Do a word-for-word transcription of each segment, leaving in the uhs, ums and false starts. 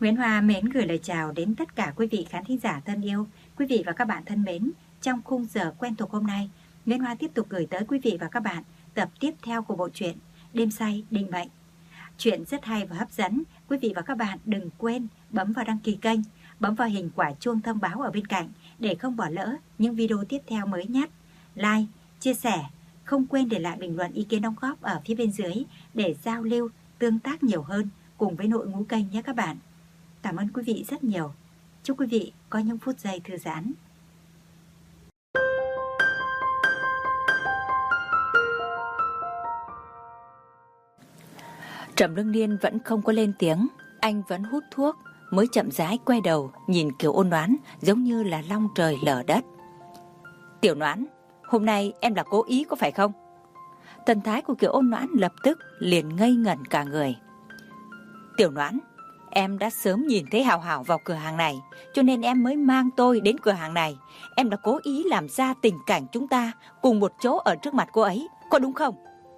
Nguyễn Hoa mến gửi lời chào đến tất cả quý vị khán thính giả thân yêu, quý vị và các bạn thân mến. Trong khung giờ quen thuộc hôm nay, Nguyễn Hoa tiếp tục gửi tới quý vị và các bạn tập tiếp theo của bộ truyện Đêm Say Định Mệnh. Chuyện rất hay và hấp dẫn, quý vị và các bạn đừng quên bấm vào đăng ký kênh, bấm vào hình quả chuông thông báo ở bên cạnh để không bỏ lỡ những video tiếp theo mới nhất. Like, chia sẻ, không quên để lại bình luận ý kiến đóng góp ở phía bên dưới để giao lưu, tương tác nhiều hơn cùng với nội ngũ kênh nhé các bạn. Cảm ơn quý vị rất nhiều. Chúc quý vị có những phút giây thư giãn. Trầm Lương Niên vẫn không có lên tiếng, anh vẫn hút thuốc, mới chậm rãi quay đầu nhìn Kiều Ôn Noãn giống như là long trời lở đất. Tiểu Noãn, hôm nay em là cố ý có phải không? Thần thái của Kiều Ôn Noãn lập tức liền ngây ngẩn cả người. Tiểu Noãn, em đã sớm nhìn thấy Hào Hào vào cửa hàng này, cho nên em mới mang tôi đến cửa hàng này. Em đã cố ý làm ra tình cảnh chúng ta cùng một chỗ ở trước mặt cô ấy, có đúng không?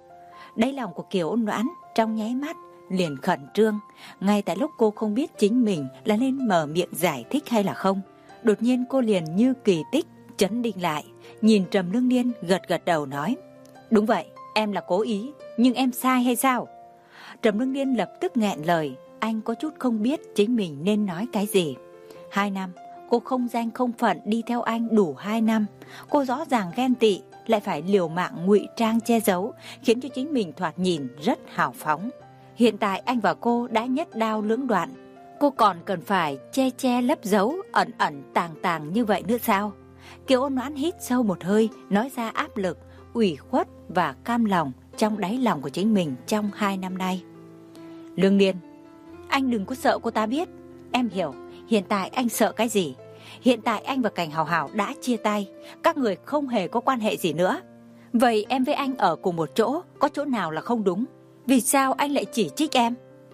Đáy lòng của Kiều Ôn Noãn trong nháy mắt liền khẩn trương, ngay tại lúc cô không biết chính mình là nên mở miệng giải thích hay là không. Đột nhiên cô liền như kỳ tích chấn định lại, nhìn Trầm Lương Niên gật gật đầu nói: Đúng vậy, em là cố ý, nhưng em sai hay sao? Trầm Lương Niên lập tức nghẹn lời, anh có chút không biết chính mình nên nói cái gì. Hai năm, cô không danh không phận đi theo anh đủ hai năm, cô rõ ràng ghen tị, lại phải liều mạng ngụy trang che giấu, khiến cho chính mình thoạt nhìn rất hào phóng. Hiện tại anh và cô đã nhất đao lưỡng đoạn, cô còn cần phải che che lấp giấu, ẩn ẩn tàng tàng như vậy nữa sao? Kiều Ôn Noãn hít sâu một hơi, nói ra áp lực, ủy khuất và cam lòng trong đáy lòng của chính mình trong hai năm nay. Lương Niên, anh đừng có sợ cô ta biết. Em hiểu, hiện tại anh sợ cái gì? Hiện tại anh và Cảnh Hào Hào đã chia tay, các người không hề có quan hệ gì nữa. Vậy em với anh ở cùng một chỗ, có chỗ nào là không đúng? Vì sao anh lại chỉ trích em?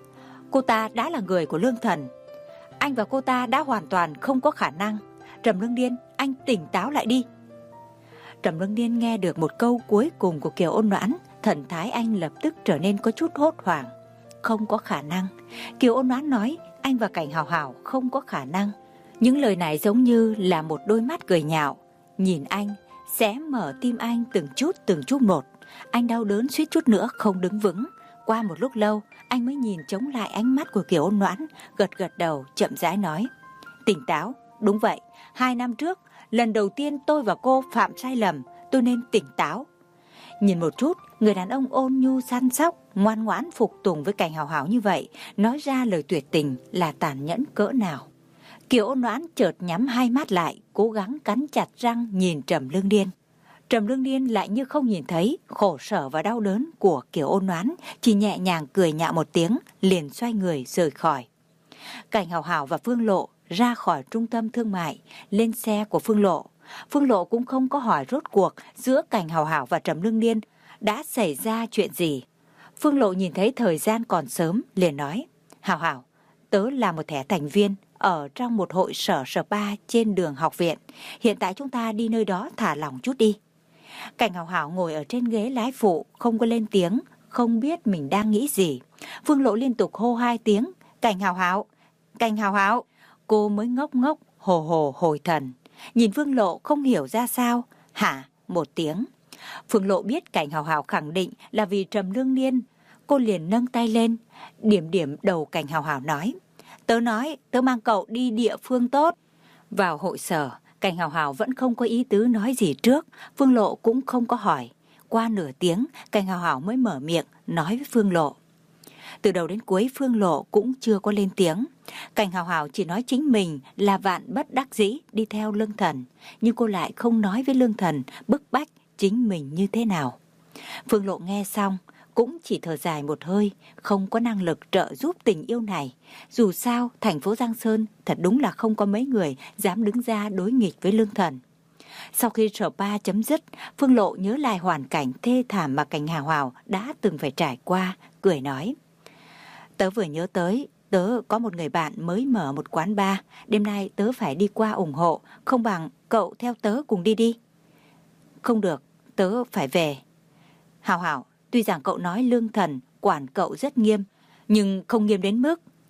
Cô ta đã là người của Lương Thần, anh và cô ta đã hoàn toàn không có khả năng. Trầm Lương Niên, anh tỉnh táo lại đi. Trầm Lương Niên nghe được một câu cuối cùng của Kiều Ôn Noãn, thần thái anh lập tức trở nên có chút hốt hoảng. Không có khả năng. Kiều Ôn Noãn nói anh và Cảnh Hào Hào không có khả năng. Những lời này giống như là một đôi mắt cười nhạo, nhìn anh, xé mở tim anh từng chút từng chút một. Anh đau đớn suýt chút nữa không đứng vững. Qua một lúc lâu, anh mới nhìn chống lại ánh mắt của Kiều Ôn Noãn, gật gật đầu, chậm rãi nói: Tỉnh táo, đúng vậy, hai năm trước, lần đầu tiên tôi và cô phạm sai lầm, tôi nên tỉnh táo. Nhìn một chút, người đàn ông ôn nhu săn sóc, ngoan ngoãn phục tùng với Cảnh Hào Hào như vậy, nói ra lời tuyệt tình là tàn nhẫn cỡ nào. Kiều Ôn Noãn chợt nhắm hai mắt lại, cố gắng cắn chặt răng nhìn Trầm Lương Niên. Trầm Lương Niên lại như không nhìn thấy khổ sở và đau đớn của Kiều Ôn Noãn, chỉ nhẹ nhàng cười nhạo một tiếng, liền xoay người rời khỏi. Cảnh Hào Hào và Phương Lộ ra khỏi trung tâm thương mại, lên xe của Phương Lộ. Phương Lộ cũng không có hỏi rốt cuộc giữa Cảnh Hào Hào và Trầm Lương Niên đã xảy ra chuyện gì. Phương Lộ nhìn thấy thời gian còn sớm, liền nói: Hào Hào, tớ là một thẻ thành viên ở trong một hội sở spa trên đường học viện. Hiện tại chúng ta đi nơi đó thả lỏng chút đi. Cảnh Hào Hào ngồi ở trên ghế lái phụ, không có lên tiếng, không biết mình đang nghĩ gì. Phương Lộ liên tục hô hai tiếng: Cảnh Hào Hào, Cảnh Hào Hào. Cô mới ngốc ngốc, hồ hồ hồi thần. Nhìn Phương Lộ không hiểu ra sao, hả một tiếng. Phương Lộ biết Cảnh Hào Hào khẳng định là vì Trầm Lương Niên. Cô liền nâng tay lên, điểm điểm đầu Cảnh Hào Hào nói: Tớ nói, tớ mang cậu đi địa phương tốt. Vào hội sở, Cảnh Hào Hào vẫn không có ý tứ nói gì trước, Phương Lộ cũng không có hỏi. Qua nửa tiếng, Cảnh Hào Hào mới mở miệng nói với Phương Lộ. Từ đầu đến cuối Phương Lộ cũng chưa có lên tiếng. Cảnh Hào Hào chỉ nói chính mình là vạn bất đắc dĩ đi theo Lương Thần, nhưng cô lại không nói với Lương Thần bức bách chính mình như thế nào. Phương Lộ nghe xong cũng chỉ thở dài một hơi, không có năng lực trợ giúp tình yêu này. Dù sao, thành phố Giang Sơn thật đúng là không có mấy người dám đứng ra đối nghịch với Lương Thần. Sau khi spa chấm dứt, Phương Lộ nhớ lại hoàn cảnh thê thảm mà Cảnh Hào Hào đã từng phải trải qua, cười nói: Tớ vừa nhớ tới, tớ có một người bạn mới mở một quán bar, đêm nay tớ phải đi qua ủng hộ, không bằng cậu theo tớ cùng đi đi. Không được, tớ phải về. Hào Hào, tuy rằng cậu nói Lương Thần quản cậu rất nghiêm, nhưng không nghiêm đến mức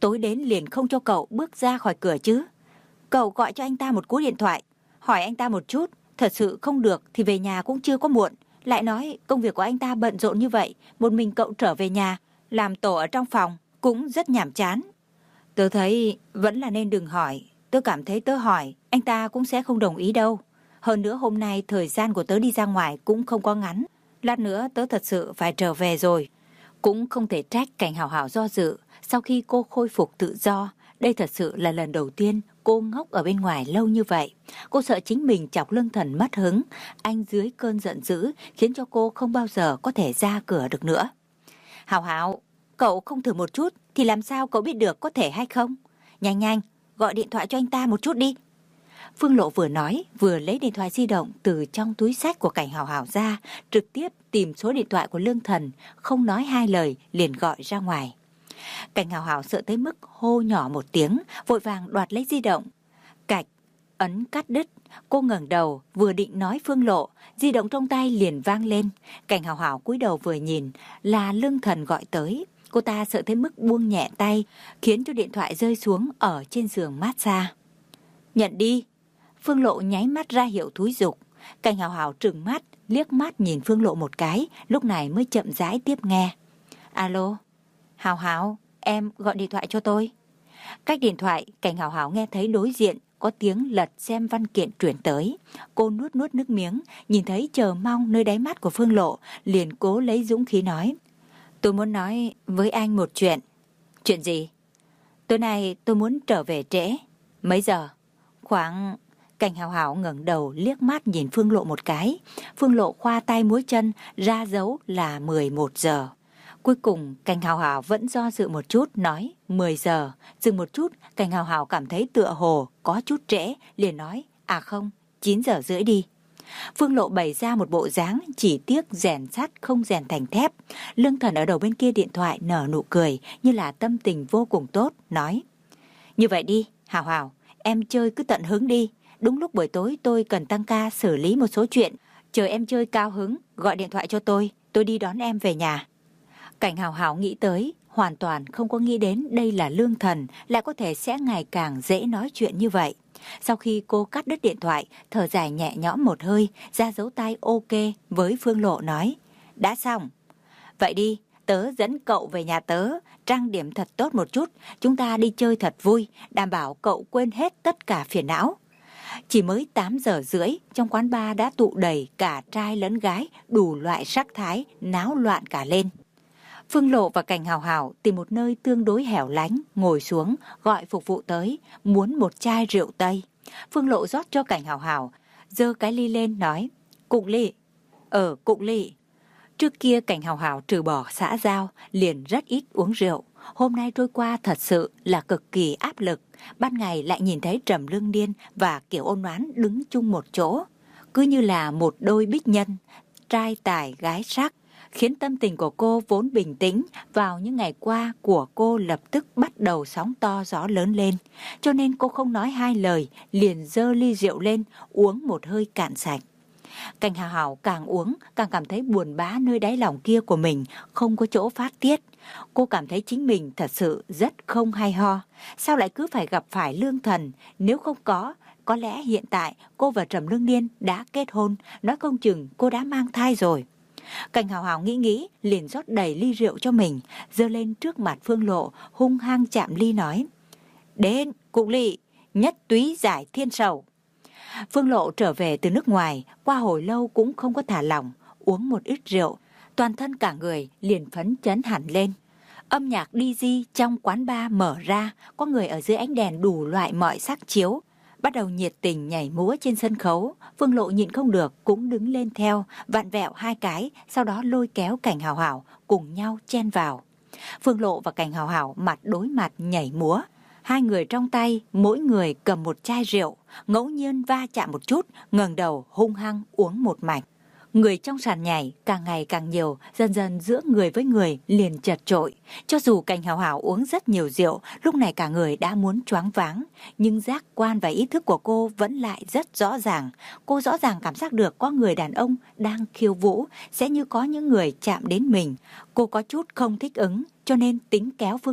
tối đến liền không cho cậu bước ra khỏi cửa chứ? Cậu gọi cho anh ta một cú điện thoại, hỏi anh ta một chút, thật sự không được thì về nhà cũng chưa có muộn. Lại nói công việc của anh ta bận rộn như vậy, một mình cậu trở về nhà, làm tổ ở trong phòng cũng rất nhàm chán. Tớ thấy vẫn là nên đừng hỏi. Tớ cảm thấy tớ hỏi, anh ta cũng sẽ không đồng ý đâu. Hơn nữa hôm nay thời gian của tớ đi ra ngoài cũng không có ngắn. Lát nữa tớ thật sự phải trở về rồi. Cũng không thể trách Cảnh Hảo Hảo do dự. Sau khi cô khôi phục tự do, đây thật sự là lần đầu tiên cô ngốc ở bên ngoài lâu như vậy. Cô sợ chính mình chọc Lương Thần mất hứng. Anh dưới cơn giận dữ khiến cho cô không bao giờ có thể ra cửa được nữa. Hảo Hảo, cậu không thử một chút thì làm sao cậu biết được có thể hay không? Nhanh nhanh, gọi điện thoại cho anh ta một chút đi. Phương Lộ vừa nói vừa lấy điện thoại di động từ trong túi xách của Cảnh Hảo Hảo ra, trực tiếp tìm số điện thoại của Lương Thần, không nói hai lời liền gọi ra ngoài. Cảnh Hảo Hảo sợ tới mức hô nhỏ một tiếng, vội vàng đoạt lấy di động. Cạch, ấn cắt đứt, cô ngẩng đầu vừa định nói Phương Lộ, di động trong tay liền vang lên. Cảnh Hảo Hảo cúi đầu vừa nhìn là Lương Thần gọi tới. Cô ta sợ tới mức buông nhẹ tay, khiến cho điện thoại rơi xuống ở trên giường massage. Nhận đi. Phương Lộ nháy mắt ra hiệu thúi giục. Cảnh Hảo Hảo trừng mắt, liếc mắt nhìn Phương Lộ một cái, lúc này mới chậm rãi tiếp nghe. Alo, Hảo Hảo, em gọi điện thoại cho tôi. Cách điện thoại, Cảnh Hảo Hảo nghe thấy đối diện có tiếng lật xem văn kiện chuyển tới. Cô nuốt nuốt nước miếng, nhìn thấy chờ mong nơi đáy mắt của Phương Lộ, liền cố lấy dũng khí nói. Tôi muốn nói với anh một chuyện. Chuyện gì? Tối nay tôi muốn trở về trễ. Mấy giờ? Khoảng... Cảnh Hảo Hảo ngẩng đầu liếc mắt nhìn Phương Lộ một cái. Phương Lộ khoa tay múa chân ra dấu là mười một giờ. Cuối cùng Cảnh Hảo Hảo vẫn do dự một chút, nói mười giờ. Dừng một chút, Cảnh Hảo Hảo cảm thấy tựa hồ có chút trễ, liền nói à không, chín giờ rưỡi đi. Phương Lộ bày ra một bộ dáng chỉ tiếc rèn sắt không rèn thành thép. Lương Thần ở đầu bên kia điện thoại nở nụ cười như là tâm tình vô cùng tốt, nói như vậy đi, Hảo Hảo, em chơi cứ tận hứng đi. Đúng lúc buổi tối tôi cần tăng ca xử lý một số chuyện. Chờ em chơi cao hứng, gọi điện thoại cho tôi, tôi đi đón em về nhà. Cảnh Hảo Hảo nghĩ tới, hoàn toàn không có nghĩ đến đây là Lương Thần, lại có thể sẽ ngày càng dễ nói chuyện như vậy. Sau khi cô cắt đứt điện thoại, thở dài nhẹ nhõm một hơi, ra dấu tay ok với Phương Lộ nói. Đã xong. Vậy đi, tớ dẫn cậu về nhà tớ, trang điểm thật tốt một chút, chúng ta đi chơi thật vui, đảm bảo cậu quên hết tất cả phiền não. Chỉ mới tám giờ rưỡi, trong quán bar đã tụ đầy cả trai lẫn gái, đủ loại sắc thái, náo loạn cả lên. Phương Lộ và Cảnh Hảo Hảo tìm một nơi tương đối hẻo lánh, ngồi xuống, gọi phục vụ tới, muốn một chai rượu Tây. Phương Lộ rót cho Cảnh Hảo Hảo, giơ cái ly lên nói, cụng ly. Ờ, cụng ly. Trước kia Cảnh Hảo Hảo trừ bỏ xã giao, liền rất ít uống rượu. Hôm nay trôi qua thật sự là cực kỳ áp lực. Ban ngày lại nhìn thấy Trầm Lương Điên và Kiều Ôn Oán đứng chung một chỗ. Cứ như là một đôi bích nhân, trai tài gái sắc. Khiến tâm tình của cô vốn bình tĩnh vào những ngày qua của cô lập tức bắt đầu sóng to gió lớn lên. Cho nên cô không nói hai lời, liền giơ ly rượu lên, uống một hơi cạn sạch. Cảnh Hảo Hảo càng uống càng cảm thấy buồn bã nơi đáy lòng kia của mình, không có chỗ phát tiết. Cô cảm thấy chính mình thật sự rất không hay ho. Sao lại cứ phải gặp phải Lương Thần? Nếu không có, có lẽ hiện tại cô và Trầm Lương Niên đã kết hôn, nói không chừng cô đã mang thai rồi. Cảnh Hảo Hảo nghĩ nghĩ, liền rót đầy ly rượu cho mình, giơ lên trước mặt Phương Lộ, hung hăng chạm ly nói. Đến, cụng ly, nhất túy giải thiên sầu. Phương Lộ trở về từ nước ngoài, qua hồi lâu cũng không có thả lỏng, uống một ít rượu, toàn thân cả người liền phấn chấn hẳn lên. Âm nhạc đi di trong quán bar mở ra, có người ở dưới ánh đèn đủ loại mọi sắc chiếu, bắt đầu nhiệt tình nhảy múa trên sân khấu. Phương Lộ nhịn không được cũng đứng lên theo, vặn vẹo hai cái, sau đó lôi kéo Cảnh Hảo Hảo cùng nhau chen vào. Phương Lộ và Cảnh Hảo Hảo mặt đối mặt nhảy múa. Hai người trong tay, mỗi người cầm một chai rượu, ngẫu nhiên va chạm một chút, ngẩng đầu hung hăng uống một mạch. Người trong sàn nhảy càng ngày càng nhiều, dần dần giữa người với người liền chật chội. Cho dù Cảnh Hảo Hảo uống rất nhiều rượu, lúc này cả người đã muốn choáng váng, nhưng giác quan và ý thức của cô vẫn lại rất rõ ràng. Cô rõ ràng cảm giác được có người đàn ông đang khiêu vũ, sẽ như có những người chạm đến mình. Cô có chút không thích ứng, cho nên tính kéo Phương Lộ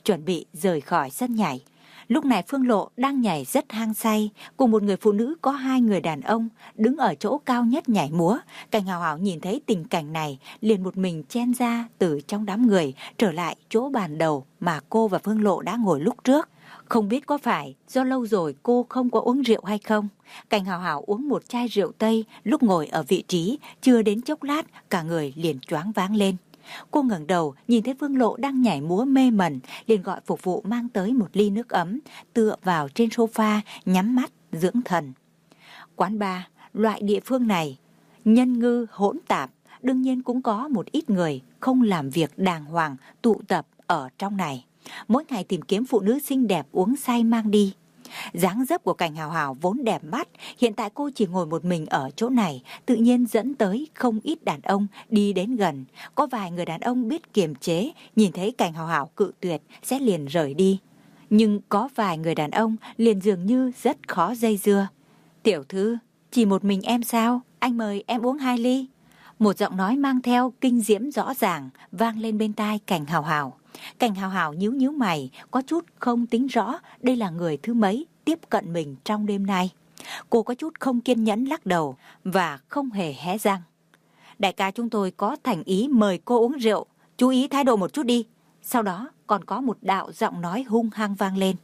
chuẩn bị rời khỏi sân nhảy. Lúc này Phương Lộ đang nhảy rất hăng say, cùng một người phụ nữ có hai người đàn ông đứng ở chỗ cao nhất nhảy múa. Cảnh Hào Hào nhìn thấy tình cảnh này, liền một mình chen ra từ trong đám người, trở lại chỗ bàn đầu mà cô và Phương Lộ đã ngồi lúc trước. Không biết có phải do lâu rồi cô không có uống rượu hay không, Cảnh Hào Hào uống một chai rượu Tây, lúc ngồi ở vị trí, chưa đến chốc lát cả người liền choáng váng lên. Cô ngẩng đầu nhìn thấy Phương Lộ đang nhảy múa mê mẩn, liền gọi phục vụ mang tới một ly nước ấm, tựa vào trên sofa nhắm mắt dưỡng thần. Quán bar loại địa phương này nhân ngư hỗn tạp, đương nhiên cũng có một ít người không làm việc đàng hoàng tụ tập ở trong này, mỗi ngày tìm kiếm phụ nữ xinh đẹp uống say mang đi. Dáng dấp của Cảnh Hào Hào vốn đẹp mắt, hiện tại cô chỉ ngồi một mình ở chỗ này, tự nhiên dẫn tới không ít đàn ông đi đến gần. Có vài người đàn ông biết kiềm chế, nhìn thấy Cảnh Hào Hào cự tuyệt sẽ liền rời đi. Nhưng có vài người đàn ông liền dường như rất khó dây dưa. Tiểu thư, chỉ một mình em sao? Anh mời em uống hai ly. Một giọng nói mang theo kinh diễm rõ ràng vang lên bên tai Cảnh Hào Hào. Cảnh Hào Hào nhíu nhíu mày, có chút không tính rõ đây là người thứ mấy tiếp cận mình trong đêm nay. Cô có chút không kiên nhẫn lắc đầu và không hề hé răng. Đại ca chúng tôi có thành ý mời cô uống rượu, chú ý thái độ một chút đi. Sau đó còn có một đạo giọng nói hung hăng vang lên.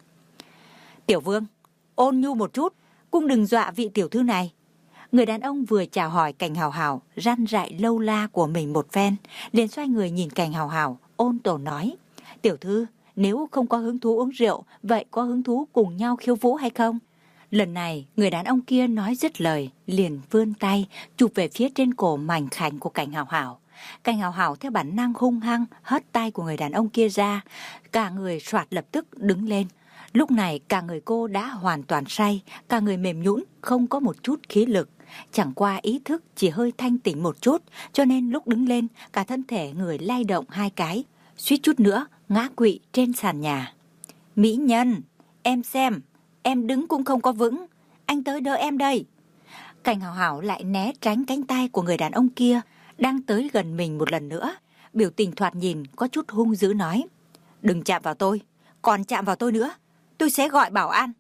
Tiểu Vương, ôn nhu một chút, cũng đừng dọa vị tiểu thư này. Người đàn ông vừa chào hỏi Cảnh Hào Hào, răn rạy lâu la của mình một phen, liền xoay người nhìn Cảnh Hào Hào, ôn tồn nói. Tiểu thư, nếu không có hứng thú uống rượu, vậy có hứng thú cùng nhau khiêu vũ hay không? Lần này, người đàn ông kia nói dứt lời, liền vươn tay, chụp về phía trên cổ mảnh khảnh của Cảnh Hào Hào. Cảnh Hào Hào theo bản năng hung hăng, hất tay của người đàn ông kia ra, cả người soạt lập tức đứng lên. Lúc này cả người cô đã hoàn toàn say, cả người mềm nhũn, không có một chút khí lực. Chẳng qua ý thức chỉ hơi thanh tỉnh một chút, cho nên lúc đứng lên, cả thân thể người lay động hai cái, suýt chút nữa ngã quỵ trên sàn nhà. Mỹ nhân, em xem, em đứng cũng không có vững, anh tới đỡ em đây. Cảnh Hào Hào lại né tránh cánh tay của người đàn ông kia, đang tới gần mình một lần nữa. Biểu tình thoạt nhìn có chút hung dữ nói. Đừng chạm vào tôi, còn chạm vào tôi nữa, tôi sẽ gọi bảo an.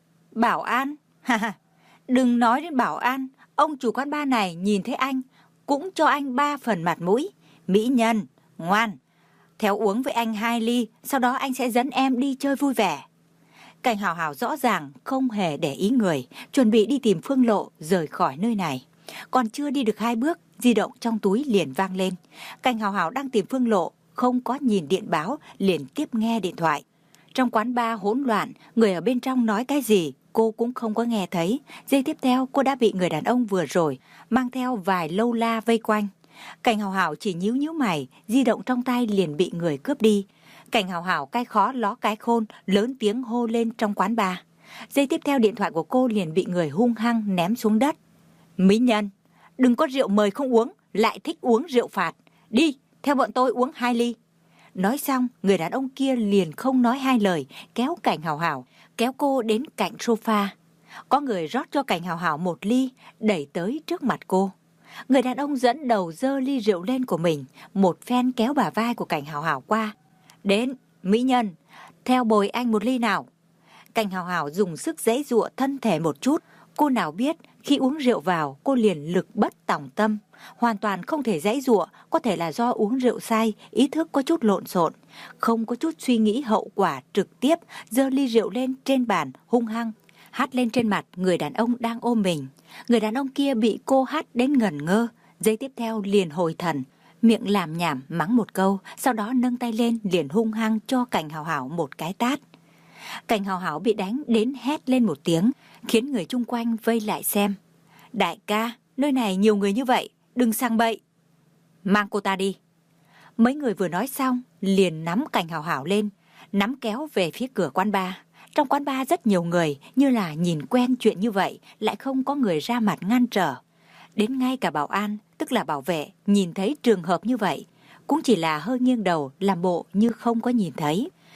Bảo an? Ha ha, đừng nói đến bảo an, ông chủ quán bar này nhìn thấy anh, cũng cho anh ba phần mặt mũi. Mỹ nhân, ngoan, theo uống với anh hai ly, sau đó anh sẽ dẫn em đi chơi vui vẻ. Cảnh Hào Hào rõ ràng không hề để ý người, chuẩn bị đi tìm Phương Lộ rời khỏi nơi này. Còn chưa đi được hai bước, di động trong túi liền vang lên. Cảnh Hào Hào đang tìm Phương Lộ, không có nhìn điện báo, liền tiếp nghe điện thoại. Trong quán bar hỗn loạn, người ở bên trong nói cái gì, cô cũng không có nghe thấy. Giây tiếp theo, cô đã bị người đàn ông vừa rồi mang theo vài lâu la vây quanh. Cảnh Hào Hào chỉ nhíu nhíu mày, di động trong tay liền bị người cướp đi. Cảnh Hào Hào cái khó ló cái khôn, lớn tiếng hô lên trong quán bar. Giây tiếp theo điện thoại của cô liền bị người hung hăng ném xuống đất. Mỹ nhân, đừng có rượu mời không uống, lại thích uống rượu phạt. Đi, theo bọn tôi uống hai ly. Nói xong, người đàn ông kia liền không nói hai lời, kéo Cảnh Hào Hào, kéo cô đến cạnh sofa. Có người rót cho Cảnh Hào Hào một ly, đẩy tới trước mặt cô. Người đàn ông dẫn đầu dơ ly rượu lên của mình, một phen kéo bả vai của Cảnh Hào Hào qua. Đến, mỹ nhân, theo bồi anh một ly nào. Cảnh Hào Hào dùng sức giãy giụa thân thể một chút. Cô nào biết khi uống rượu vào cô liền lực bất tòng tâm, hoàn toàn không thể giãy giụa. Có thể là do uống rượu say, ý thức có chút lộn xộn, không có chút suy nghĩ hậu quả, trực tiếp giơ ly rượu lên trên bàn hung hăng hắt lên trên mặt người đàn ông đang ôm mình. Người đàn ông kia bị cô hắt đến ngẩn ngơ, giây tiếp theo liền hồi thần, miệng làm nhảm mắng một câu, sau đó nâng tay lên liền hung hăng cho Cảnh Hào Hào một cái tát. Cảnh Hào Hào bị đánh đến hét lên một tiếng, khiến người chung quanh vây lại xem. Đại ca, nơi này nhiều người như vậy, đừng sang bậy. Mang cô ta đi. Mấy người vừa nói xong, liền nắm Cảnh Hào Hào lên, nắm kéo về phía cửa quán bar. Trong quán bar rất nhiều người, như là nhìn quen chuyện như vậy, lại không có người ra mặt ngăn trở. Đến ngay cả bảo an, tức là bảo vệ, nhìn thấy trường hợp như vậy, cũng chỉ là hơi nghiêng đầu, làm bộ như không có nhìn thấy.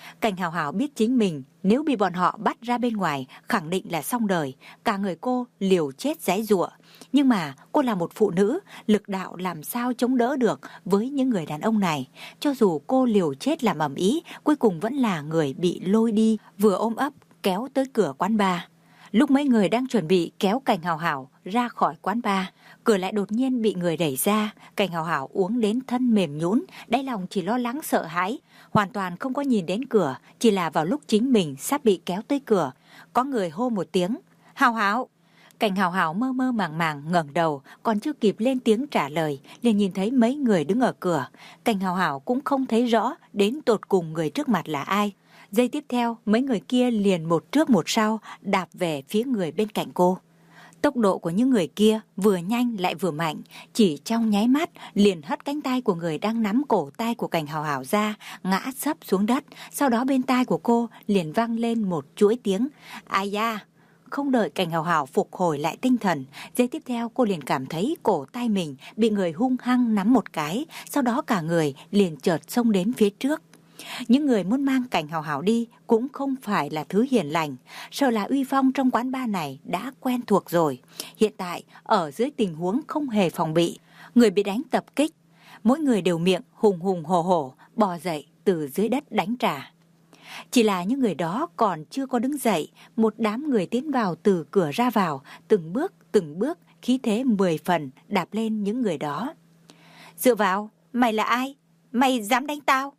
Cảnh Hào Hào biết chính mình nếu bị bọn họ bắt ra bên ngoài khẳng định là xong đời, cả người cô liều chết giãy giụa. Nhưng mà cô là một phụ nữ, lực đạo làm sao chống đỡ được với những người đàn ông này. Cho dù cô liều chết làm ầm ĩ, cuối cùng vẫn là người bị lôi đi, vừa ôm ấp kéo tới cửa quán bar. Lúc mấy người đang chuẩn bị kéo Cảnh Hào Hào ra khỏi quán bar, cửa lại đột nhiên bị người đẩy ra. Cảnh Hào Hào uống đến thân mềm nhũn, đáy lòng chỉ lo lắng sợ hãi, hoàn toàn không có nhìn đến cửa. Chỉ là vào lúc chính mình sắp bị kéo tới cửa, có người hô một tiếng: Hào Hào. Cảnh Hào Hào mơ mơ màng màng ngẩng đầu, còn chưa kịp lên tiếng trả lời, liền nhìn thấy mấy người đứng ở cửa. Cảnh Hào Hào cũng không thấy rõ đến tột cùng người trước mặt là ai. Giây tiếp theo, mấy người kia liền một trước một sau đạp về phía người bên cạnh cô. Tốc độ của những người kia vừa nhanh lại vừa mạnh, chỉ trong nháy mắt liền hất cánh tay của người đang nắm cổ tay của Cảnh Hào Hào ra, ngã sấp xuống đất. Sau đó bên tai của cô liền vang lên một chuỗi tiếng ai da. Không đợi Cảnh Hào Hào phục hồi lại tinh thần, giây tiếp theo cô liền cảm thấy cổ tay mình bị người hung hăng nắm một cái, sau đó cả người liền chợt xông đến phía trước. Những người muốn mang Cảnh Hào Hào đi cũng không phải là thứ hiền lành, sợ là uy phong trong quán bar này đã quen thuộc rồi. Hiện tại ở dưới tình huống không hề phòng bị, người bị đánh tập kích, mỗi người đều miệng hùng hùng hổ hổ bò dậy từ dưới đất đánh trả. Chỉ là những người đó còn chưa có đứng dậy, một đám người tiến vào từ cửa ra vào, từng bước từng bước khí thế mười phần đạp lên những người đó. Dựa vào, mày là ai? Mày dám đánh tao?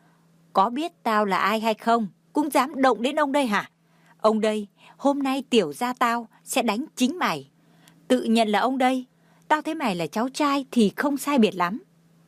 Có biết tao là ai hay không, cũng dám động đến ông đây hả? Ông đây, hôm nay tiểu gia tao sẽ đánh chính mày. Tự nhận là ông đây, tao thấy mày là cháu trai thì không sai biệt lắm.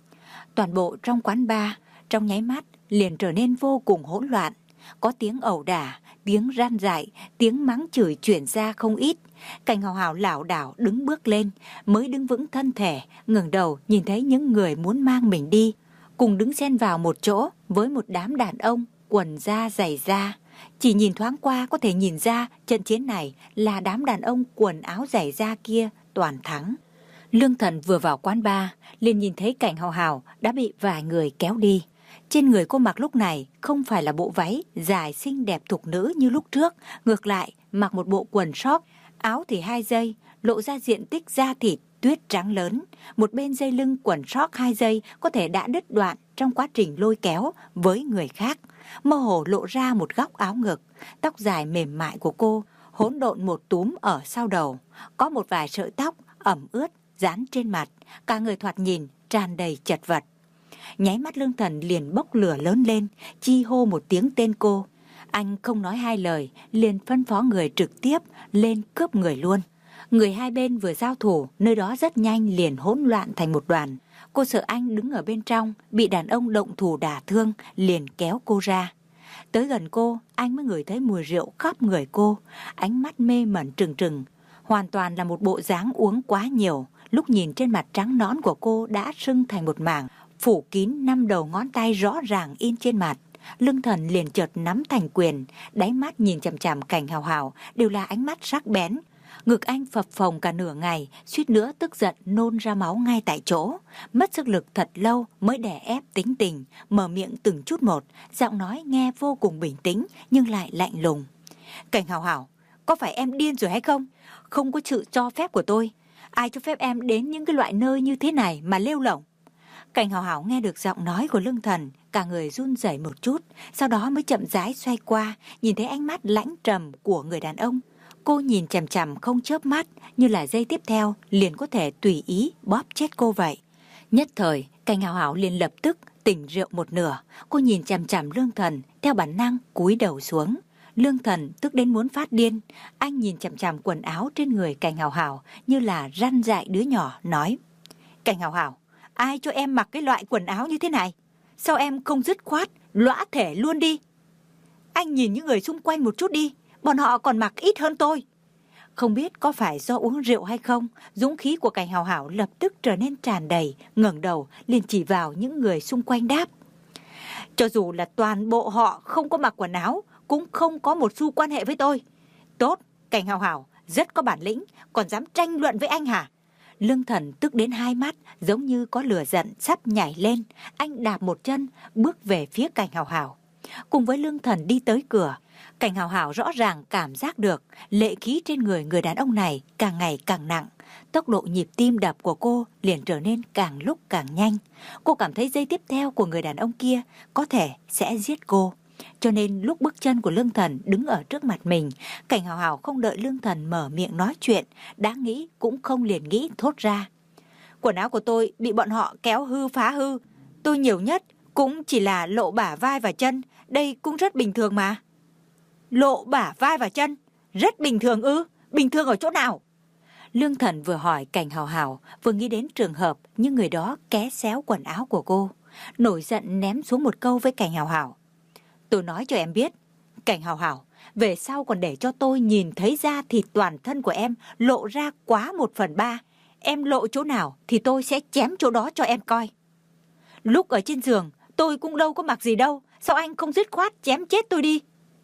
Toàn bộ trong quán bar, trong nháy mắt liền trở nên vô cùng hỗn loạn. Có tiếng ẩu đả, tiếng ran dại, tiếng mắng chửi chuyển ra không ít. Cảnh Hào Hào lảo đảo đứng bước lên, mới đứng vững thân thể, ngẩng đầu nhìn thấy những người muốn mang mình đi, cùng đứng xen vào một chỗ với một đám đàn ông quần da giày da. Chỉ nhìn thoáng qua có thể nhìn ra trận chiến này là đám đàn ông quần áo giày da kia toàn thắng. Lương Thần vừa vào quán bar liền nhìn thấy Cảnh Hào Hào đã bị vài người kéo đi. Trên người cô mặc lúc này không phải là bộ váy dài xinh đẹp thục nữ như lúc trước, ngược lại mặc một bộ quần short, áo thì hai dây, lộ ra diện tích da thịt tuyết trắng lớn. Một bên dây lưng quần short hai dây có thể đã đứt đoạn trong quá trình lôi kéo với người khác, mơ hồ lộ ra một góc áo ngực. Tóc dài mềm mại của cô hỗn độn một túm ở sau đầu, có một vài sợi tóc ẩm ướt dán trên mặt, cả người thoạt nhìn tràn đầy chật vật. Nháy mắt Lương Thần liền bốc lửa lớn lên, chi hô một tiếng tên cô. Anh không nói hai lời, liền phân phó người trực tiếp lên cướp người luôn. Người hai bên vừa giao thủ, nơi đó rất nhanh liền hỗn loạn thành một đoàn. Cô sợ anh đứng ở bên trong, bị đàn ông động thủ đả thương, liền kéo cô ra. Tới gần cô, anh mới ngửi thấy mùi rượu khắp người cô, ánh mắt mê mẩn trừng trừng. Hoàn toàn là một bộ dáng uống quá nhiều, lúc nhìn trên mặt trắng nõn của cô đã sưng thành một mảng, phủ kín năm đầu ngón tay rõ ràng in trên mặt. Lương Thần liền chợt nắm thành quyền, đáy mắt nhìn chằm chằm Cảnh Hào Hào đều là ánh mắt sắc bén. Ngực anh phập phồng cả nửa ngày, suýt nữa tức giận nôn ra máu ngay tại chỗ. Mất sức lực thật lâu mới đè ép tính tình, mở miệng từng chút một, giọng nói nghe vô cùng bình tĩnh nhưng lại lạnh lùng. Cảnh Hào Hào, có phải em điên rồi hay không? Không có sự cho phép của tôi, ai cho phép em đến những cái loại nơi như thế này mà lêu lổng? Cảnh Hào Hào nghe được giọng nói của Lương Thần, cả người run rẩy một chút, sau đó mới chậm rãi xoay qua, nhìn thấy ánh mắt lãnh trầm của người đàn ông. Cô nhìn chằm chằm không chớp mắt, như là giây tiếp theo liền có thể tùy ý bóp chết cô vậy. Nhất thời, Cảnh Hào Hào liền lập tức tỉnh rượu một nửa. Cô nhìn chằm chằm Lương Thần, theo bản năng cúi đầu xuống. Lương Thần tức đến muốn phát điên. Anh nhìn chằm chằm quần áo trên người Cảnh Hào Hào như là răn dạy đứa nhỏ, nói: Cảnh Hào Hào, ai cho em mặc cái loại quần áo như thế này? Sao em không dứt khoát lõa thể luôn đi? Anh nhìn những người xung quanh một chút đi, bọn họ còn mặc ít hơn tôi. Không biết có phải do uống rượu hay không, dũng khí của Cảnh Hào Hào lập tức trở nên tràn đầy, ngẩng đầu liền chỉ vào những người xung quanh đáp: Cho dù là toàn bộ họ không có mặc quần áo, cũng không có một xu quan hệ với tôi. Tốt, Cảnh Hào Hào rất có bản lĩnh, còn dám tranh luận với anh hả? Lương Thần tức đến hai mắt giống như có lửa giận sắp nhảy lên. Anh đạp một chân bước về phía Cảnh Hào Hào. Cùng với Lương Thần đi tới cửa, Cảnh Hào Hào rõ ràng cảm giác được lệ khí trên người người đàn ông này càng ngày càng nặng. Tốc độ nhịp tim đập của cô liền trở nên càng lúc càng nhanh. Cô cảm thấy giây tiếp theo của người đàn ông kia có thể sẽ giết cô. Cho nên lúc bước chân của Lương Thần đứng ở trước mặt mình, Cảnh Hào Hào không đợi Lương Thần mở miệng nói chuyện, đã nghĩ cũng không liền nghĩ thốt ra. Quần áo của tôi bị bọn họ kéo hư phá hư. Tôi nhiều nhất cũng chỉ là lộ bả vai và chân, đây cũng rất bình thường mà. Lộ bả vai và chân? Rất bình thường ư? Bình thường ở chỗ nào? Lương Thần vừa hỏi Cảnh Hào Hào, vừa nghĩ đến trường hợp những người đó ké xéo quần áo của cô. Nổi giận ném xuống một câu với Cảnh Hào Hào. Tôi nói cho em biết, Cảnh Hào Hào, về sau còn để cho tôi nhìn thấy da thịt toàn thân của em lộ ra quá một phần ba. Em lộ chỗ nào thì tôi sẽ chém chỗ đó cho em coi. Lúc ở trên giường, tôi cũng đâu có mặc gì đâu. Sao anh không dứt khoát chém chết tôi đi?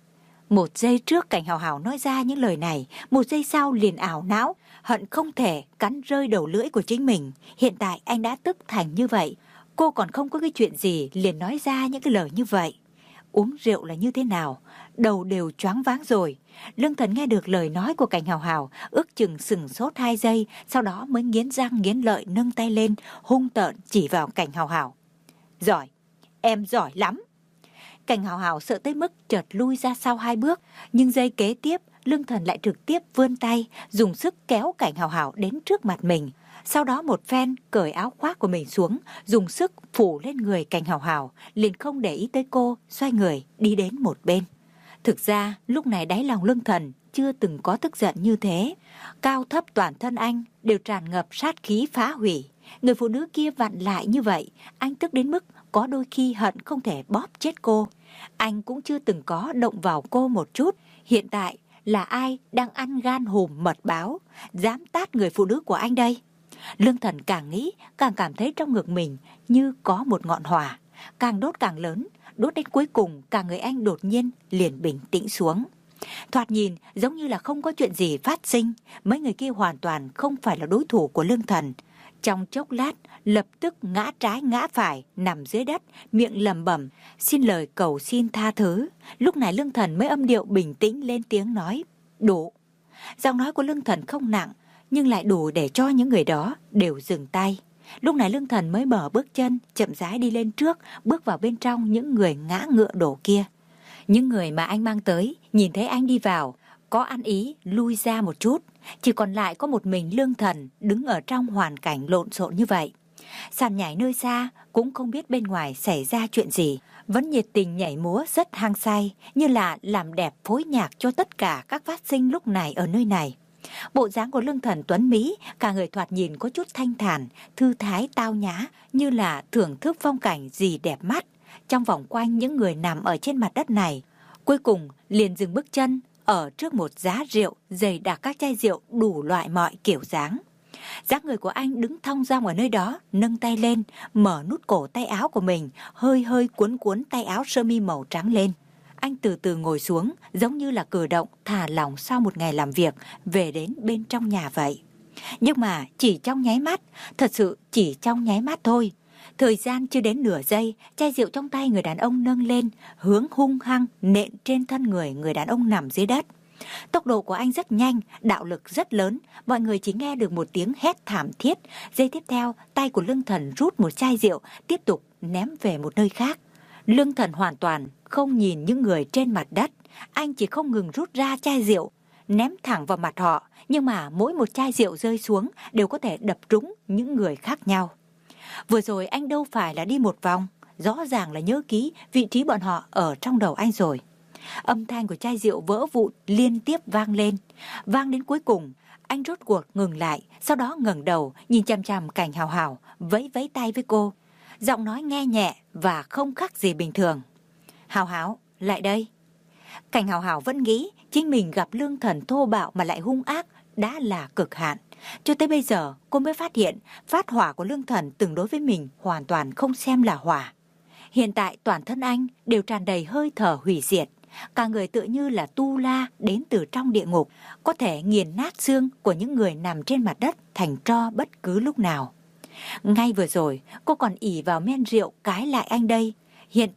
Một giây trước Cảnh Hào Hào nói ra những lời này, một giây sau liền ảo não, hận không thể cắn rơi đầu lưỡi của chính mình. Hiện tại anh đã tức thành như vậy, cô còn không có cái chuyện gì liền nói ra những cái lời như vậy. Uống rượu là như thế nào? Đầu đều choáng váng rồi. Lương Thần nghe được lời nói của Cảnh Hào Hào, ước chừng sừng sốt hai giây, sau đó mới nghiến răng nghiến lợi nâng tay lên, hung tợn chỉ vào Cảnh Hào Hào. Giỏi, em giỏi lắm. Cảnh Hào Hào sợ tới mức chợt lui ra sau hai bước, nhưng giây kế tiếp, Lương Thần lại trực tiếp vươn tay, dùng sức kéo Cảnh Hào Hào đến trước mặt mình. Sau đó một phen cởi áo khoác của mình xuống, dùng sức phủ lên người Cảnh Hào Hào, liền không để ý tới cô, xoay người đi đến một bên. Thực ra, lúc này đáy lòng Lương Thần chưa từng có tức giận như thế. Cao thấp toàn thân anh đều tràn ngập sát khí phá hủy. Người phụ nữ kia vặn lại như vậy, anh tức đến mức có đôi khi hận không thể bóp chết cô. Anh cũng chưa từng có động vào cô một chút. Hiện tại là ai đang ăn gan hùm mật báo, dám tát người phụ nữ của anh đây? Lương Thần càng nghĩ càng cảm thấy trong ngực mình như có một ngọn hỏa, càng đốt càng lớn, đốt đến cuối cùng cả người anh đột nhiên liền bình tĩnh xuống. Thoạt nhìn giống như là không có chuyện gì phát sinh, mấy người kia hoàn toàn không phải là đối thủ của Lương Thần. Trong chốc lát, lập tức ngã trái ngã phải, nằm dưới đất, miệng lẩm bẩm, xin lời cầu xin tha thứ. Lúc này Lương Thần mới âm điệu bình tĩnh lên tiếng nói, đủ. Giọng nói của Lương Thần không nặng, nhưng lại đủ để cho những người đó đều dừng tay. Lúc này Lương Thần mới mở bước chân, chậm rãi đi lên trước, bước vào bên trong những người ngã ngựa đổ kia. Những người mà anh mang tới, nhìn thấy anh đi vào, có ăn ý lui ra một chút. Chỉ còn lại có một mình Lương Thần đứng ở trong hoàn cảnh lộn xộn như vậy. Sàn nhảy nơi xa cũng không biết bên ngoài xảy ra chuyện gì, vẫn nhiệt tình nhảy múa rất hăng say, như là làm đẹp phối nhạc cho tất cả các phát sinh lúc này ở nơi này. Bộ dáng của Lương Thần tuấn mỹ, cả người thoạt nhìn có chút thanh thản, thư thái tao nhã, như là thưởng thức phong cảnh gì đẹp mắt. Trong vòng quanh những người nằm ở trên mặt đất này, cuối cùng liền dừng bước chân ở trước một giá rượu dày đặc các chai rượu đủ loại mọi kiểu dáng. Dáng người của anh đứng thong dong ở nơi đó, nâng tay lên, mở nút cổ tay áo của mình, hơi hơi cuốn cuốn tay áo sơ mi màu trắng lên. Anh từ từ ngồi xuống, giống như là cử động thả lỏng sau một ngày làm việc, về đến bên trong nhà vậy. Nhưng mà chỉ trong nháy mắt, thật sự chỉ trong nháy mắt thôi. Thời gian chưa đến nửa giây, chai rượu trong tay người đàn ông nâng lên, hướng hung hăng nện trên thân người người đàn ông nằm dưới đất. Tốc độ của anh rất nhanh, đạo lực rất lớn, mọi người chỉ nghe được một tiếng hét thảm thiết. Giây tiếp theo, tay của Lương Thần rút một chai rượu, tiếp tục ném về một nơi khác. Lương Thần hoàn toàn không nhìn những người trên mặt đất, anh chỉ không ngừng rút ra chai rượu, ném thẳng vào mặt họ, nhưng mà mỗi một chai rượu rơi xuống đều có thể đập trúng những người khác nhau. Vừa rồi anh đâu phải là đi một vòng, rõ ràng là nhớ kỹ vị trí bọn họ ở trong đầu anh rồi. Âm thanh của chai rượu vỡ vụn liên tiếp vang lên, vang đến cuối cùng, anh rốt cuộc ngừng lại, sau đó ngẩng đầu nhìn chằm chằm Cảnh Hào Hào, vẫy vẫy tay với cô, giọng nói nghe nhẹ và không khác gì bình thường. Hào Hào, lại đây. Cảnh Hào Hào vẫn nghĩ chính mình gặp Lương Thần thô bạo mà lại hung ác đã là cực hạn. Cho tới bây giờ cô mới phát hiện phát hỏa của Lương Thần từng đối với mình hoàn toàn không xem là hỏa. Hiện tại toàn thân anh đều tràn đầy hơi thở hủy diệt, cả người tựa như là tu la đến từ trong địa ngục, có thể nghiền nát xương của những người nằm trên mặt đất thành tro bất cứ lúc nào. Ngay vừa rồi cô còn ỷ vào men rượu cãi lại anh đây, hiện tại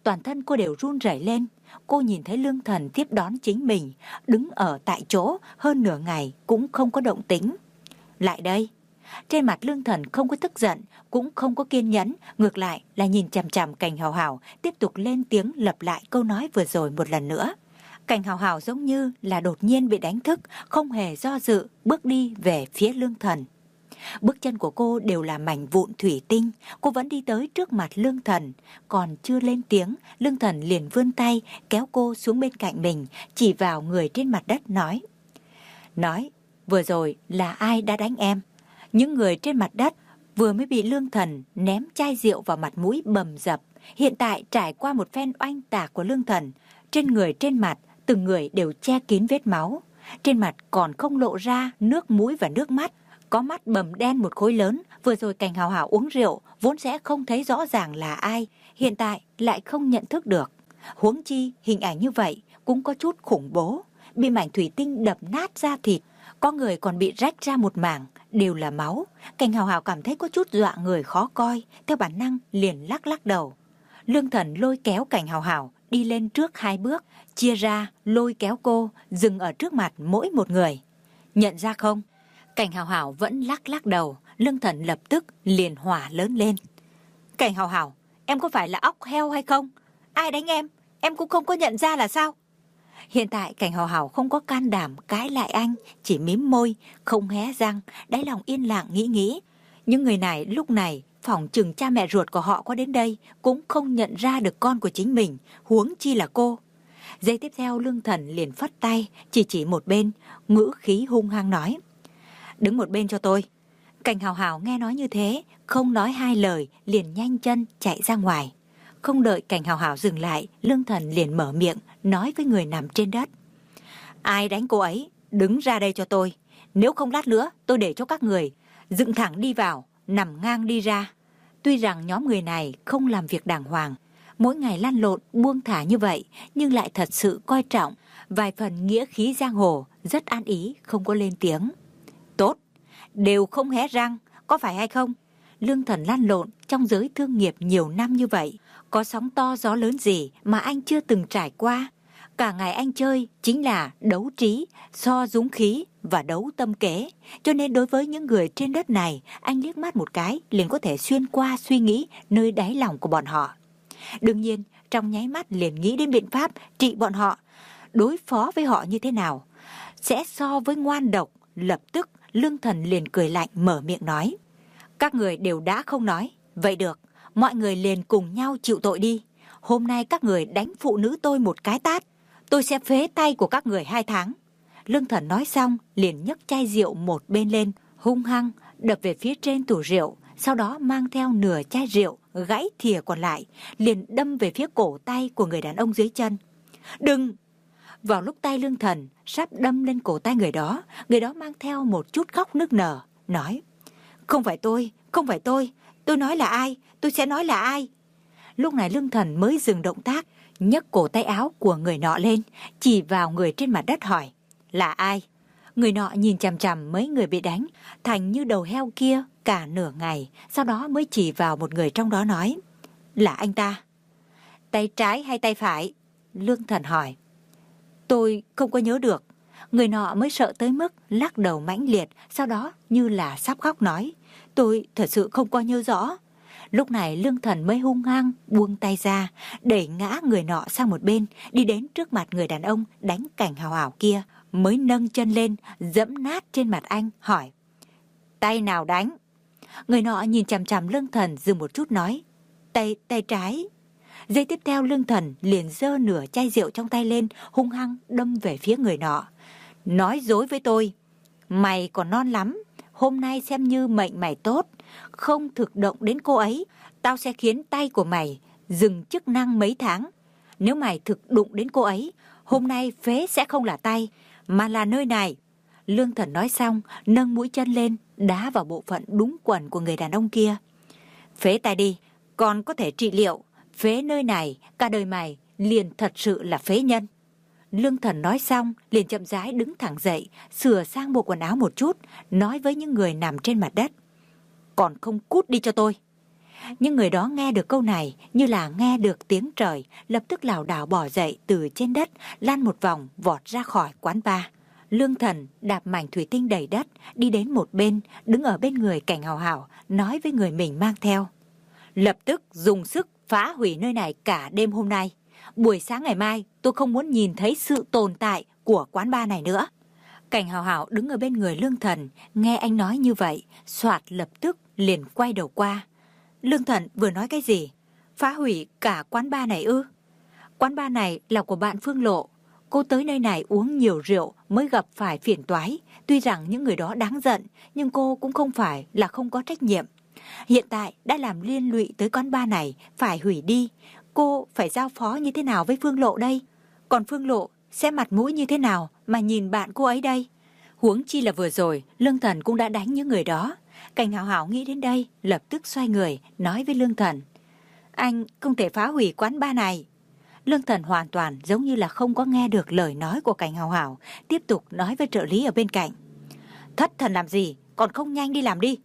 toàn thân cô đều run rẩy lên. Cô nhìn thấy Lương Thần tiếp đón chính mình, đứng ở tại chỗ hơn nửa ngày cũng không có động tĩnh. Lại đây. Trên mặt Lương Thần không có tức giận, cũng không có kiên nhẫn, ngược lại là nhìn chằm chằm Cảnh Hào Hào, tiếp tục lên tiếng lặp lại câu nói vừa rồi một lần nữa. Cảnh Hào Hào giống như là đột nhiên bị đánh thức, không hề do dự, bước đi về phía Lương Thần. Bước chân của cô đều là mảnh vụn thủy tinh, cô vẫn đi tới trước mặt Lương Thần. Còn chưa lên tiếng, Lương Thần liền vươn tay, kéo cô xuống bên cạnh mình, chỉ vào người trên mặt đất nói. Nói, vừa rồi là ai đã đánh em? Những người trên mặt đất vừa mới bị Lương Thần ném chai rượu vào mặt mũi bầm dập. Hiện tại trải qua một phen oanh tạc của Lương Thần, trên người trên mặt, từng người đều che kín vết máu. Trên mặt còn không lộ ra nước mũi và nước mắt, có mắt bầm đen một khối lớn. Vừa rồi Cảnh Hào Hào uống rượu, vốn sẽ không thấy rõ ràng là ai, hiện tại lại không nhận thức được. Huống chi, hình ảnh như vậy cũng có chút khủng bố, bị mảnh thủy tinh đập nát da thịt, có người còn bị rách ra một mảng, đều là máu. Cảnh Hào Hào cảm thấy có chút dọa người khó coi, theo bản năng liền lắc lắc đầu. Lương Thần lôi kéo Cảnh Hào Hào đi lên trước hai bước, chia ra lôi kéo cô, dừng ở trước mặt mỗi một người. Nhận ra không? Cảnh Hào Hào vẫn lắc lắc đầu. Lương Thần lập tức liền hỏa lớn lên. Cảnh Hào Hào, em có phải là óc heo hay không? Ai đánh em? Em cũng không có nhận ra là sao? Hiện tại Cảnh Hào Hào không có can đảm cãi lại anh, chỉ mím môi, không hé răng, đáy lòng yên lặng nghĩ nghĩ. Những người này lúc này phỏng chừng cha mẹ ruột của họ có đến đây cũng không nhận ra được con của chính mình, huống chi là cô. Giây tiếp theo Lương Thần liền phất tay, chỉ chỉ một bên, ngữ khí hung hăng nói. Đứng một bên cho tôi. Cảnh Hào Hào nghe nói như thế, không nói hai lời, liền nhanh chân chạy ra ngoài. Không đợi Cảnh Hào Hào dừng lại, Lương Thần liền mở miệng, nói với người nằm trên đất. Ai đánh cô ấy, đứng ra đây cho tôi. Nếu không lát nữa, tôi để cho các người dựng thẳng đi vào, nằm ngang đi ra. Tuy rằng nhóm người này không làm việc đàng hoàng, mỗi ngày lăn lộn, buông thả như vậy, nhưng lại thật sự coi trọng vài phần nghĩa khí giang hồ, rất an ý, không có lên tiếng. Tốt, đều không hé răng, có phải hay không? Lương Thần lăn lộn trong giới thương nghiệp nhiều năm như vậy, có sóng to gió lớn gì mà anh chưa từng trải qua. Cả ngày anh chơi chính là đấu trí, so dũng khí và đấu tâm kế. Cho nên đối với những người trên đất này, anh liếc mắt một cái liền có thể xuyên qua suy nghĩ nơi đáy lòng của bọn họ. Đương nhiên, trong nháy mắt liền nghĩ đến biện pháp trị bọn họ, đối phó với họ như thế nào. Sẽ so với ngoan độc. Lập tức Lương Thần liền cười lạnh mở miệng nói. Các người đều đã không nói. Vậy được, mọi người liền cùng nhau chịu tội đi. Hôm nay các người đánh phụ nữ tôi một cái tát, tôi sẽ phế tay của các người hai tháng. Lương Thần nói xong liền nhấc chai rượu một bên lên, hung hăng đập về phía trên tủ rượu. Sau đó mang theo nửa chai rượu, gãy thìa còn lại, liền đâm về phía cổ tay của người đàn ông dưới chân. Đừng! Vào lúc tay Lương Thần sắp đâm lên cổ tay người đó, người đó mang theo một chút khóc nức nở, nói. Không phải tôi, không phải tôi, tôi nói là ai, tôi sẽ nói là ai. Lúc này Lương Thần mới dừng động tác, nhấc cổ tay áo của người nọ lên, chỉ vào người trên mặt đất hỏi. Là ai? Người nọ nhìn chằm chằm mấy người bị đánh, thành như đầu heo kia cả nửa ngày, sau đó mới chỉ vào một người trong đó nói. Là anh ta. Tay trái hay tay phải? Lương Thần hỏi. Tôi không có nhớ được. Người nọ mới sợ tới mức lắc đầu mãnh liệt, sau đó như là sắp khóc nói. Tôi thật sự không có nhớ rõ. Lúc này Lương Thần mới hung hăng buông tay ra, đẩy ngã người nọ sang một bên, đi đến trước mặt người đàn ông đánh Cảnh Hào Hào kia, mới nâng chân lên, dẫm nát trên mặt anh, hỏi. Tay nào đánh? Người nọ nhìn chằm chằm Lương Thần dừng một chút nói. Tay, tay trái. Giây tiếp theo Lương Thần liền giơ nửa chai rượu trong tay lên, hung hăng đâm về phía người nọ. Nói dối với tôi. Mày còn non lắm. Hôm nay xem như mệnh mày tốt. Không thực động đến cô ấy, tao sẽ khiến tay của mày dừng chức năng mấy tháng. Nếu mày thực đụng đến cô ấy, hôm nay phế sẽ không là tay, mà là nơi này. Lương Thần nói xong, nâng mũi chân lên, đá vào bộ phận đúng quần của người đàn ông kia. Phế tay đi, còn có thể trị liệu. Phế nơi này, cả đời mày liền thật sự là phế nhân. Lương Thần nói xong, liền chậm rãi đứng thẳng dậy, sửa sang bộ quần áo một chút, nói với những người nằm trên mặt đất. Còn không cút đi cho tôi. Những người đó nghe được câu này như là nghe được tiếng trời, lập tức lảo đảo bỏ dậy từ trên đất, lăn một vòng vọt ra khỏi quán bar. Lương Thần đạp mảnh thủy tinh đầy đất, đi đến một bên, đứng ở bên người Cảnh Hào Hào, nói với người mình mang theo: lập tức dùng sức phá hủy nơi này cả đêm hôm nay. Buổi sáng ngày mai tôi không muốn nhìn thấy sự tồn tại của quán bar này nữa. Cảnh Hào Hào đứng ở bên người Lương Thần, nghe anh nói như vậy, soạt lập tức liền quay đầu qua. Lương Thần vừa nói cái gì? Phá hủy cả quán bar này ư? Quán bar này là của bạn Phương Lộ. Cô tới nơi này uống nhiều rượu mới gặp phải phiền toái. Tuy rằng những người đó đáng giận, nhưng cô cũng không phải là không có trách nhiệm. Hiện tại đã làm liên lụy tới quán bar này, phải hủy đi. Cô phải giao phó như thế nào với Phương Lộ đây? Còn Phương Lộ sẽ mặt mũi như thế nào mà nhìn bạn cô ấy đây? Huống chi là vừa rồi, Lương Thần cũng đã đánh những người đó. Cảnh Hào Hào nghĩ đến đây, lập tức xoay người, nói với Lương Thần: anh không thể phá hủy quán bar này. Lương Thần hoàn toàn giống như là không có nghe được lời nói của Cảnh Hào Hào, tiếp tục nói với trợ lý ở bên cạnh: thất thần làm gì, còn không nhanh đi làm đi.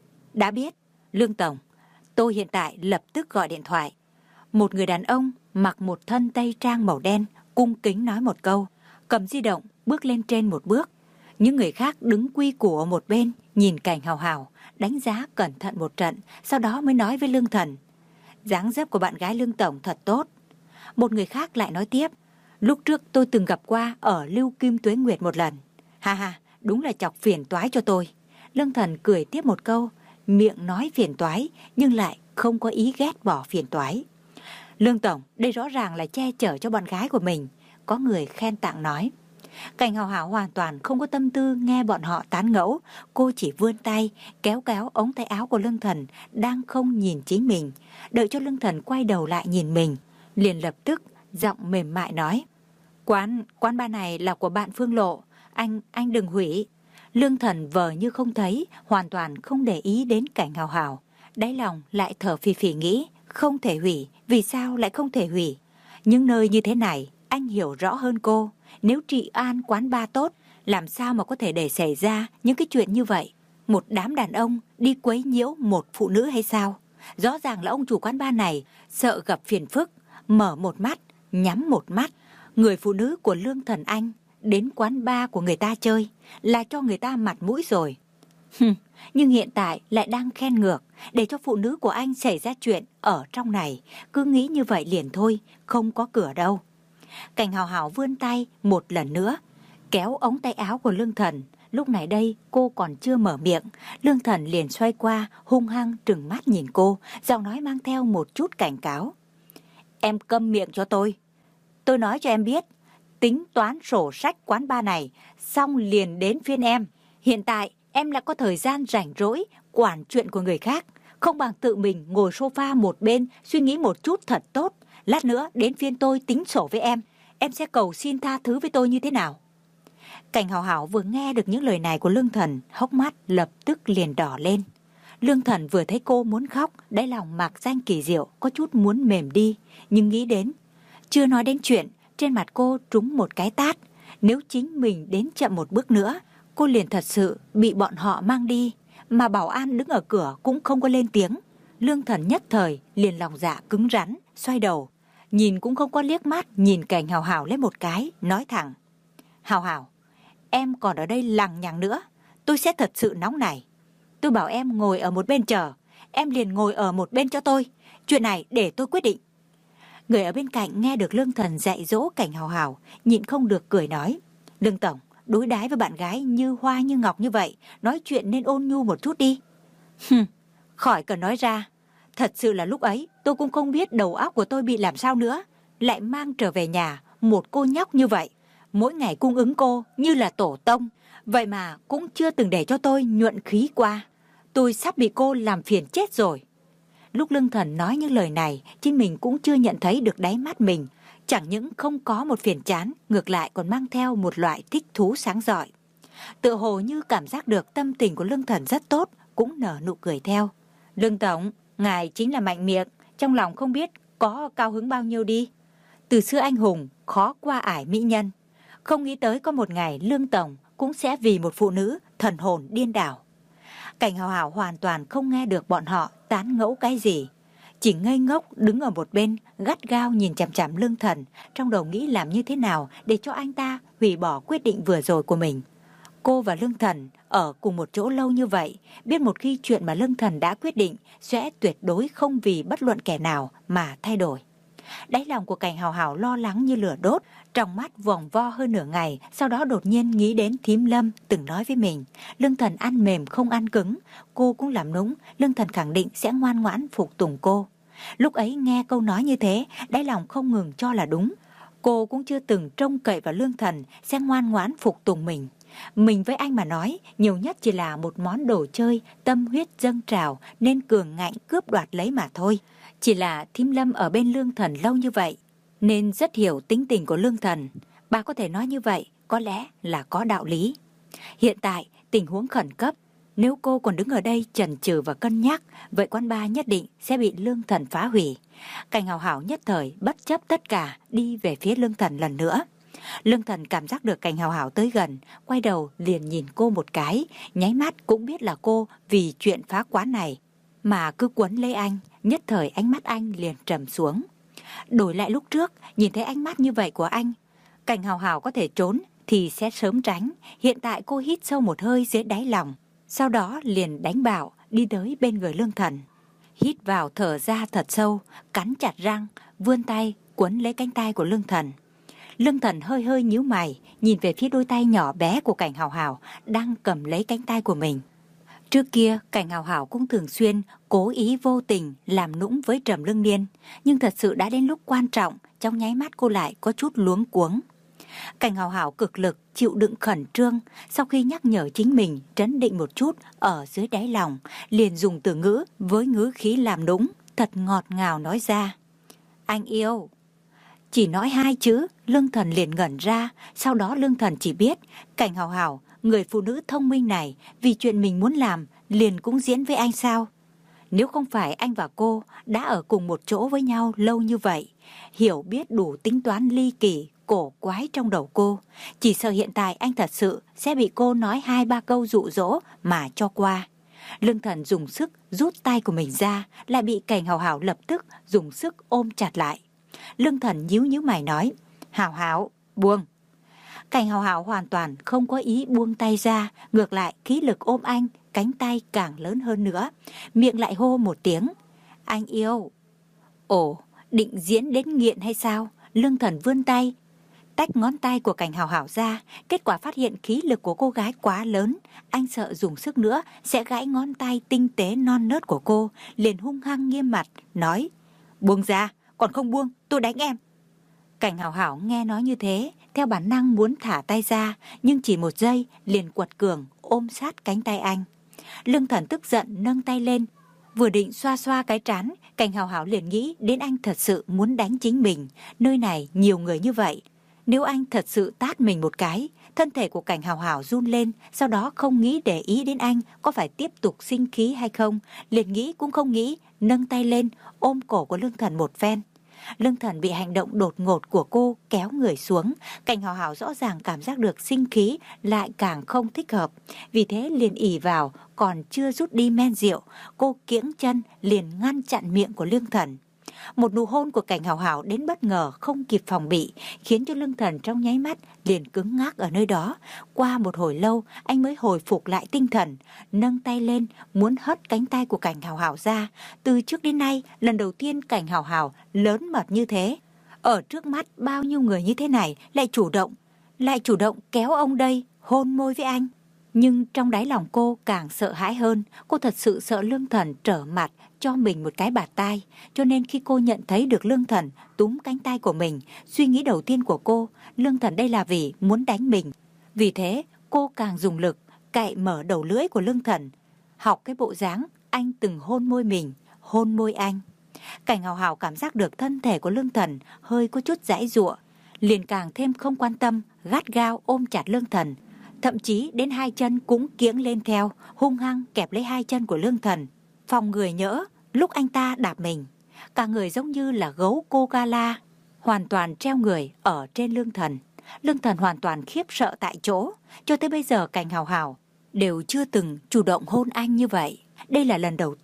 Đã biết, Lương Tổng, tôi hiện tại lập tức gọi điện thoại. Một người đàn ông mặc một thân tây trang màu đen, cung kính nói một câu, cầm di động bước lên trên một bước. Những người khác đứng quy củ ở một bên, nhìn Cảnh Hào Hào, đánh giá cẩn thận một trận, sau đó mới nói với Lương Thần: dáng dấp của bạn gái Lương Tổng thật tốt. Một người khác lại nói tiếp: lúc trước tôi từng gặp qua ở Lưu Kim Tuế Nguyệt một lần. Ha ha, đúng là chọc phiền toái cho tôi. Lương Thần cười tiếp một câu, miệng nói phiền toái nhưng lại không có ý ghét bỏ phiền toái. Lương Tổng, đây rõ ràng là che chở cho bạn gái của mình. Có người khen tặng nói. Cảnh Hào Hào hoàn toàn không có tâm tư nghe bọn họ tán gẫu. Cô chỉ vươn tay kéo kéo ống tay áo của Lương Thần đang không nhìn chính mình. Đợi cho Lương Thần quay đầu lại nhìn mình, liền lập tức giọng mềm mại nói: Quán, quán bar này là của bạn Phương Lộ. Anh, anh đừng hủy. Lương Thần vờ như không thấy, hoàn toàn không để ý đến Cảnh Hào Hào. Đáy lòng lại thở phì phì nghĩ: không thể hủy, vì sao lại không thể hủy? Những nơi như thế này, anh hiểu rõ hơn cô. Nếu trị an quán bar tốt, làm sao mà có thể để xảy ra những cái chuyện như vậy? Một đám đàn ông đi quấy nhiễu một phụ nữ hay sao? Rõ ràng là ông chủ quán bar này sợ gặp phiền phức, mở một mắt, nhắm một mắt. Người phụ nữ của Lương Thần Anh đến quán bar của người ta chơi là cho người ta mặt mũi rồi. Hừm, nhưng hiện tại lại đang khen ngược, để cho phụ nữ của anh xảy ra chuyện ở trong này. Cứ nghĩ như vậy liền thôi, không có cửa đâu. Cảnh Hào Hào vươn tay một lần nữa, kéo ống tay áo của Lương Thần. Lúc này đây cô còn chưa mở miệng, Lương Thần liền xoay qua, hung hăng trừng mắt nhìn cô, giọng nói mang theo một chút cảnh cáo. Em câm miệng cho tôi. Tôi nói cho em biết, tính toán sổ sách quán bar này, xong liền đến phiên em. Hiện tại em lại có thời gian rảnh rỗi quản chuyện của người khác, không bằng tự mình ngồi sofa một bên suy nghĩ một chút thật tốt. Lát nữa đến phiên tôi tính sổ với em, em sẽ cầu xin tha thứ với tôi như thế nào? Cảnh Hào Hào vừa nghe được những lời này của Lương Thần, hốc mắt lập tức liền đỏ lên. Lương Thần vừa thấy cô muốn khóc, đáy lòng mạc danh kỳ diệu, có chút muốn mềm đi, nhưng nghĩ đến, chưa nói đến chuyện, trên mặt cô trúng một cái tát. Nếu chính mình đến chậm một bước nữa, cô liền thật sự bị bọn họ mang đi, mà bảo an đứng ở cửa cũng không có lên tiếng. Lương Thần nhất thời liền lòng dạ cứng rắn, xoay đầu, nhìn cũng không có liếc mắt nhìn Cảnh Hào Hào lên một cái, nói thẳng: Hào Hào, em còn ở đây lằng nhằng nữa, tôi sẽ thật sự nóng này. Tôi bảo em ngồi ở một bên chờ, em liền ngồi ở một bên cho tôi. Chuyện này để tôi quyết định. Người ở bên cạnh nghe được Lương Thần dạy dỗ Cảnh Hào Hào, nhịn không được cười nói: Lương Tổng, đối đãi với bạn gái như hoa như ngọc như vậy, nói chuyện nên ôn nhu một chút đi. Hừm, khỏi cần nói ra. Thật sự là lúc ấy tôi cũng không biết đầu óc của tôi bị làm sao nữa, lại mang trở về nhà một cô nhóc như vậy, mỗi ngày cung ứng cô như là tổ tông, vậy mà cũng chưa từng để cho tôi nhuận khí qua. Tôi sắp bị cô làm phiền chết rồi. Lúc Lương Thần nói những lời này, chính mình cũng chưa nhận thấy được đáy mắt mình, chẳng những không có một phiền chán, ngược lại còn mang theo một loại thích thú sáng rọi. Tựa hồ như cảm giác được tâm tình của Lương Thần rất tốt, cũng nở nụ cười theo. Lương Tổng, ngài chính là mạnh miệng, trong lòng không biết có cao hứng bao nhiêu đi. Từ xưa anh hùng, khó qua ải mỹ nhân. Không nghĩ tới có một ngày Lương Tổng cũng sẽ vì một phụ nữ thần hồn điên đảo. Cảnh Hào Hào hoàn toàn không nghe được bọn họ tán ngẫu cái gì. Chỉ ngây ngốc đứng ở một bên, gắt gao nhìn chằm chằm Lương Thần, trong đầu nghĩ làm như thế nào để cho anh ta hủy bỏ quyết định vừa rồi của mình. Cô và Lương Thần ở cùng một chỗ lâu như vậy, biết một khi chuyện mà Lương Thần đã quyết định sẽ tuyệt đối không vì bất luận kẻ nào mà thay đổi. Đáy lòng của Cảnh Hào Hào lo lắng như lửa đốt, trong mắt vòng vo hơn nửa ngày, sau đó đột nhiên nghĩ đến Thím Lâm từng nói với mình, Lương Thần ăn mềm không ăn cứng, cô cũng làm nũng, Lương Thần khẳng định sẽ ngoan ngoãn phục tùng cô. Lúc ấy nghe câu nói như thế, đáy lòng không ngừng cho là đúng. Cô cũng chưa từng trông cậy vào Lương Thần sẽ ngoan ngoãn phục tùng mình. Mình với anh mà nói, nhiều nhất chỉ là một món đồ chơi, tâm huyết dâng trào nên cường ngạnh cướp đoạt lấy mà thôi. Chỉ là Thím Lâm ở bên Lương Thần lâu như vậy, nên rất hiểu tính tình của Lương Thần. Bà có thể nói như vậy, có lẽ là có đạo lý. Hiện tại, tình huống khẩn cấp, nếu cô còn đứng ở đây chần chừ và cân nhắc, vậy quán bar nhất định sẽ bị Lương Thần phá hủy. Cảnh Hào Hào nhất thời bất chấp tất cả đi về phía Lương Thần lần nữa. Lương Thần cảm giác được Cảnh Hào Hào tới gần, quay đầu liền nhìn cô một cái, nháy mắt cũng biết là cô vì chuyện phá quán này mà cứ quấn lấy anh. Nhất thời ánh mắt anh liền trầm xuống. Đổi lại lúc trước, nhìn thấy ánh mắt như vậy của anh, Cảnh Hào Hào có thể trốn thì sẽ sớm tránh. Hiện tại cô hít sâu một hơi dưới đáy lòng, sau đó liền đánh bạo đi tới bên người Lương Thần. Hít vào thở ra thật sâu, cắn chặt răng, vươn tay quấn lấy cánh tay của Lương Thần. Lương Thần hơi hơi nhíu mày, nhìn về phía đôi tay nhỏ bé của Cảnh Hào Hào đang cầm lấy cánh tay của mình. Trước kia, Cảnh Hào Hào cũng thường xuyên cố ý vô tình làm nũng với Trầm Lương Niên, nhưng thật sự đã đến lúc quan trọng, trong nháy mắt cô lại có chút luống cuống. Cảnh Hào Hào cực lực chịu đựng khẩn trương, sau khi nhắc nhở chính mình trấn định một chút ở dưới đáy lòng, liền dùng từ ngữ với ngữ khí làm nũng, thật ngọt ngào nói ra. Anh yêu. Chỉ nói hai chữ, Lương Thần liền ngẩn ra, sau đó Lương Thần chỉ biết, Cảnh Hào Hào, người phụ nữ thông minh này, vì chuyện mình muốn làm, liền cũng diễn với anh sao? Nếu không phải anh và cô đã ở cùng một chỗ với nhau lâu như vậy, hiểu biết đủ tính toán ly kỳ, cổ quái trong đầu cô, chỉ sợ hiện tại anh thật sự sẽ bị cô nói hai ba câu dụ dỗ mà cho qua. Lương Thần dùng sức rút tay của mình ra, lại bị Cảnh Hào Hào lập tức dùng sức ôm chặt lại. Lương Thần nhíu nhíu mày nói, Hào Hào, buông. Cảnh Hào Hào hoàn toàn không có ý buông tay ra, ngược lại khí lực ôm anh, cánh tay càng lớn hơn nữa, miệng lại hô một tiếng, anh yêu. Ồ, định diễn đến nghiện hay sao? Lương Thần vươn tay, tách ngón tay của Cảnh Hào Hào ra, kết quả phát hiện khí lực của cô gái quá lớn, anh sợ dùng sức nữa sẽ gãy ngón tay tinh tế non nớt của cô, liền hung hăng nghiêm mặt, nói, buông ra, còn không buông, tôi đánh em. Cảnh Hào Hào nghe nói như thế, theo bản năng muốn thả tay ra, nhưng chỉ một giây liền quật cường ôm sát cánh tay anh. Lương Thần tức giận nâng tay lên, vừa định xoa xoa cái trán, Cảnh Hào Hào liền nghĩ đến anh thật sự muốn đánh chính mình. Nơi này nhiều người như vậy, nếu anh thật sự tát mình một cái, thân thể của Cảnh Hào Hào run lên, sau đó không nghĩ để ý đến anh có phải tiếp tục sinh khí hay không, liền nghĩ cũng không nghĩ, nâng tay lên ôm cổ của Lương Thần một phen. Lương Thần bị hành động đột ngột của cô kéo người xuống, Cảnh Hào Hào rõ ràng cảm giác được sinh khí lại càng không thích hợp, vì thế liền ỉ vào còn chưa rút đi men rượu, cô kiễng chân liền ngăn chặn miệng của Lương Thần. Một nụ hôn của Cảnh Hào Hào đến bất ngờ không kịp phòng bị, khiến cho Lương Thần trong nháy mắt liền cứng ngắc ở nơi đó. Qua một hồi lâu, anh mới hồi phục lại tinh thần, nâng tay lên muốn hất cánh tay của Cảnh Hào Hào ra. Từ trước đến nay, lần đầu tiên Cảnh Hào Hào lớn mật như thế. Ở trước mắt bao nhiêu người như thế này lại chủ động, lại chủ động kéo ông đây hôn môi với anh. Nhưng trong đáy lòng cô càng sợ hãi hơn, cô thật sự sợ Lương Thần trở mặt cho mình một cái bạt tai, cho nên khi cô nhận thấy được Lương Thần túm cánh tay của mình, suy nghĩ đầu tiên của cô, Lương Thần đây là vì muốn đánh mình. Vì thế, cô càng dùng lực cạy mở đầu lưỡi của Lương Thần, học cái bộ dáng anh từng hôn môi mình, hôn môi anh. Cảnh Hào Hào cảm giác được thân thể của Lương Thần hơi có chút giãy giụa, liền càng thêm không quan tâm, gắt gao ôm chặt Lương Thần, thậm chí đến hai chân cũng kiễng lên theo, hung hăng kẹp lấy hai chân của Lương Thần, phòng người nhỡ lúc anh ta đạp mình. Cả người giống như là gấu cô gala, hoàn toàn treo người ở trên Lương Thần. Lương Thần hoàn toàn khiếp sợ tại chỗ, cho tới bây giờ Cảnh Hào Hào đều chưa từng chủ động hôn anh như vậy. Đây là lần đầu tiên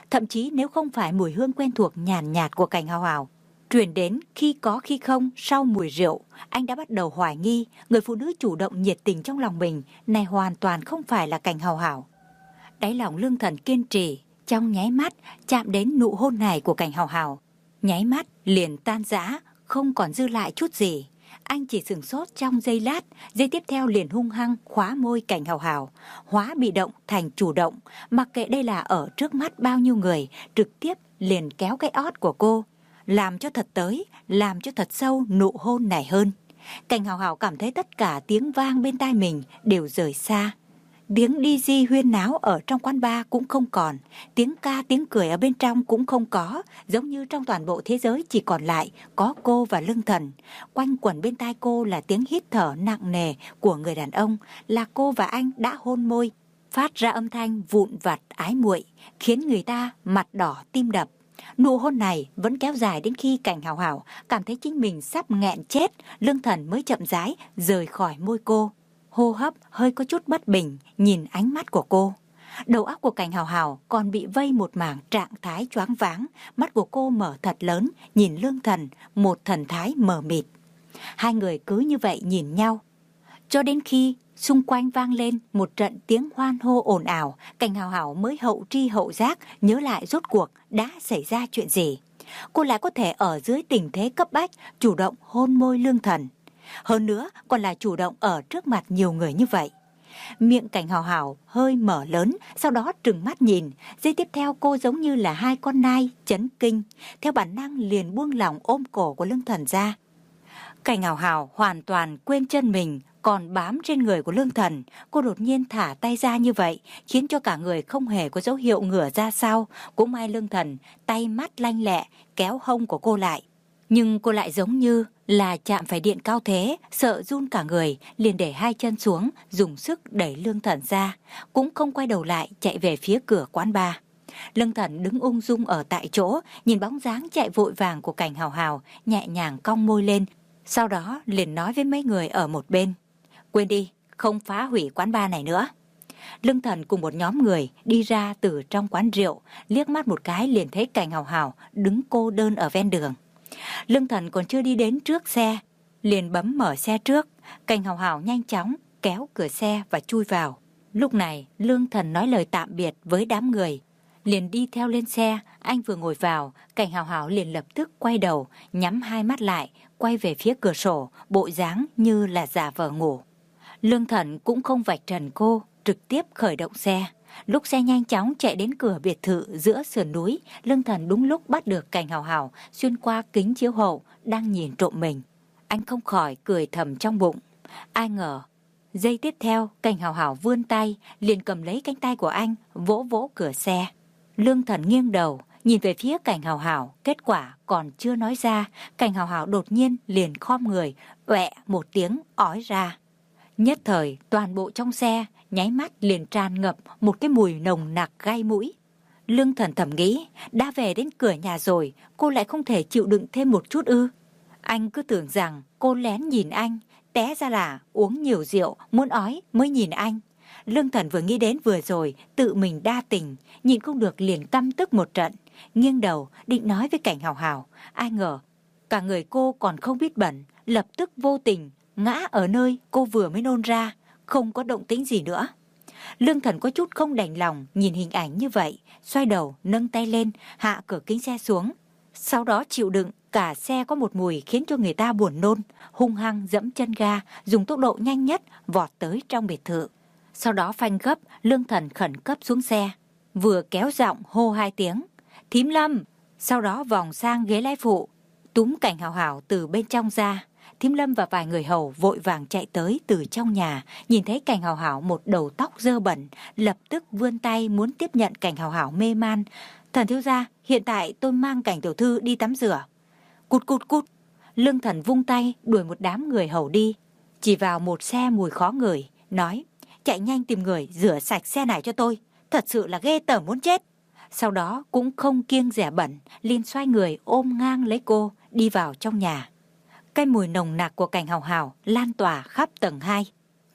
thậm chí nếu không phải mùi hương quen thuộc nhàn nhạt, nhạt của Cảnh Hào Hào truyền đến khi có khi không sau mùi rượu, anh đã bắt đầu hoài nghi người phụ nữ chủ động nhiệt tình trong lòng mình này hoàn toàn không phải là Cảnh Hào Hào. Đáy lòng Lương Thần kiên trì, trong nháy mắt chạm đến nụ hôn này của Cảnh Hào Hào, nháy mắt liền tan rã, không còn dư lại chút gì. Anh chỉ sửng sốt trong giây lát, giây tiếp theo liền hung hăng khóa môi Cảnh Hào Hào, hóa bị động thành chủ động, mặc kệ đây là ở trước mắt bao nhiêu người, trực tiếp liền kéo cái ót của cô, làm cho thật tới, làm cho thật sâu nụ hôn này hơn. Cảnh Hào Hào cảm thấy tất cả tiếng vang bên tai mình đều rời xa. Tiếng đi di huyên náo ở trong quán bar cũng không còn, tiếng ca tiếng cười ở bên trong cũng không có, giống như trong toàn bộ thế giới chỉ còn lại có cô và Lương Thần. Quanh quẩn bên tai cô là tiếng hít thở nặng nề của người đàn ông, là cô và anh đã hôn môi, phát ra âm thanh vụn vặt ái muội, khiến người ta mặt đỏ tim đập. Nụ hôn này vẫn kéo dài đến khi Cảnh Hào Hào cảm thấy chính mình sắp nghẹn chết, Lương Thần mới chậm rãi rời khỏi môi cô. Hô hấp hơi có chút bất bình, nhìn ánh mắt của cô. Đầu óc của Cảnh Hào Hào còn bị vây một mảng trạng thái choáng váng, mắt của cô mở thật lớn, nhìn Lương Thần, một thần thái mờ mịt. Hai người cứ như vậy nhìn nhau, cho đến khi xung quanh vang lên một trận tiếng hoan hô ồn ào, Cảnh Hào Hào mới hậu tri hậu giác nhớ lại rốt cuộc đã xảy ra chuyện gì. Cô lại có thể ở dưới tình thế cấp bách chủ động hôn môi Lương Thần. Hơn nữa còn là chủ động ở trước mặt nhiều người như vậy. Miệng Cảnh Hào Hào hơi mở lớn, sau đó trừng mắt nhìn. Giây tiếp theo cô giống như là hai con nai chấn kinh, theo bản năng liền buông lỏng ôm cổ của Lương Thần ra. Cảnh Hào Hào hoàn toàn quên chân mình còn bám trên người của Lương Thần. Cô đột nhiên thả tay ra như vậy, khiến cho cả người không hề có dấu hiệu ngửa ra sau. Cũng may Lương Thần tay mắt lanh lẹ kéo hông của cô lại, nhưng cô lại giống như là chạm phải điện cao thế, sợ run cả người, liền để hai chân xuống, dùng sức đẩy Lương Thần ra, cũng không quay đầu lại chạy về phía cửa quán bar. Lương Thần đứng ung dung ở tại chỗ, nhìn bóng dáng chạy vội vàng của Cảnh Hào Hào, nhẹ nhàng cong môi lên, sau đó liền nói với mấy người ở một bên: quên đi, không phá hủy quán bar này nữa. Lương Thần cùng một nhóm người đi ra từ trong quán rượu, liếc mắt một cái liền thấy Cảnh Hào Hào đứng cô đơn ở ven đường. Lương Thần còn chưa đi đến trước xe, liền bấm mở xe trước. Cảnh Hào Hào nhanh chóng kéo cửa xe và chui vào. Lúc này Lương Thần nói lời tạm biệt với đám người, liền đi theo lên xe. Anh vừa ngồi vào, Cảnh Hào Hào liền lập tức quay đầu, nhắm hai mắt lại, quay về phía cửa sổ, bộ dáng như là giả vờ ngủ. Lương Thần cũng không vạch trần cô, trực tiếp khởi động xe. Lúc xe nhanh chóng chạy đến cửa biệt thự giữa sườn núi, Lương Thần đúng lúc bắt được Cảnh Hào Hào xuyên qua kính chiếu hậu đang nhìn trộm mình. Anh không khỏi cười thầm trong bụng. Ai ngờ giây tiếp theo Cảnh Hào Hào vươn tay liền cầm lấy cánh tay của anh, vỗ vỗ cửa xe. Lương Thần nghiêng đầu nhìn về phía Cảnh Hào Hào, kết quả còn chưa nói ra, Cảnh Hào Hào đột nhiên liền khom người, oẹ một tiếng ói ra. Nhất thời toàn bộ trong xe nháy mắt liền tràn ngập một cái mùi nồng nặc gai mũi. Lương Thần thầm nghĩ, đã về đến cửa nhà rồi, cô lại không thể chịu đựng thêm một chút ư? Anh cứ tưởng rằng cô lén nhìn anh, té ra là uống nhiều rượu muốn ói mới nhìn anh. Lương Thần vừa nghĩ đến vừa rồi tự mình đa tình, nhịn không được liền căm tức một trận, nghiêng đầu định nói với Cảnh Hào Hào, ai ngờ cả người cô còn không biết bẩn, lập tức vô tình ngã ở nơi cô vừa mới nôn ra, không có động tĩnh gì nữa. Lương Thần có chút không đành lòng nhìn hình ảnh như vậy, xoay đầu nâng tay lên hạ cửa kính xe xuống, sau đó chịu đựng cả xe có một mùi khiến cho người ta buồn nôn, hung hăng dẫm chân ga, dùng tốc độ nhanh nhất vọt tới trong biệt thự. Sau đó phanh gấp, Lương Thần khẩn cấp xuống xe, vừa kéo giọng hô hai tiếng Thím Lâm, sau đó vòng sang ghế lái phụ, túm Cảnh Hào Hào từ bên trong ra. Thím Lâm và vài người hầu vội vàng chạy tới từ trong nhà, nhìn thấy Cảnh Hào Hào một đầu tóc dơ bẩn, lập tức vươn tay muốn tiếp nhận Cảnh Hào Hào mê man. Thần thiếu gia, hiện tại tôi mang Cảnh tiểu thư đi tắm rửa. Cút cút cút. Lương Thần vung tay đuổi một đám người hầu đi, chỉ vào một xe mùi khó ngửi, nói: chạy nhanh tìm người rửa sạch xe này cho tôi, thật sự là ghê tởm muốn chết. Sau đó cũng không kiêng dè bẩn, liền xoay người ôm ngang lấy cô đi vào trong nhà. Cái mùi nồng nặc của Cảnh Hào Hào lan tỏa khắp tầng hai.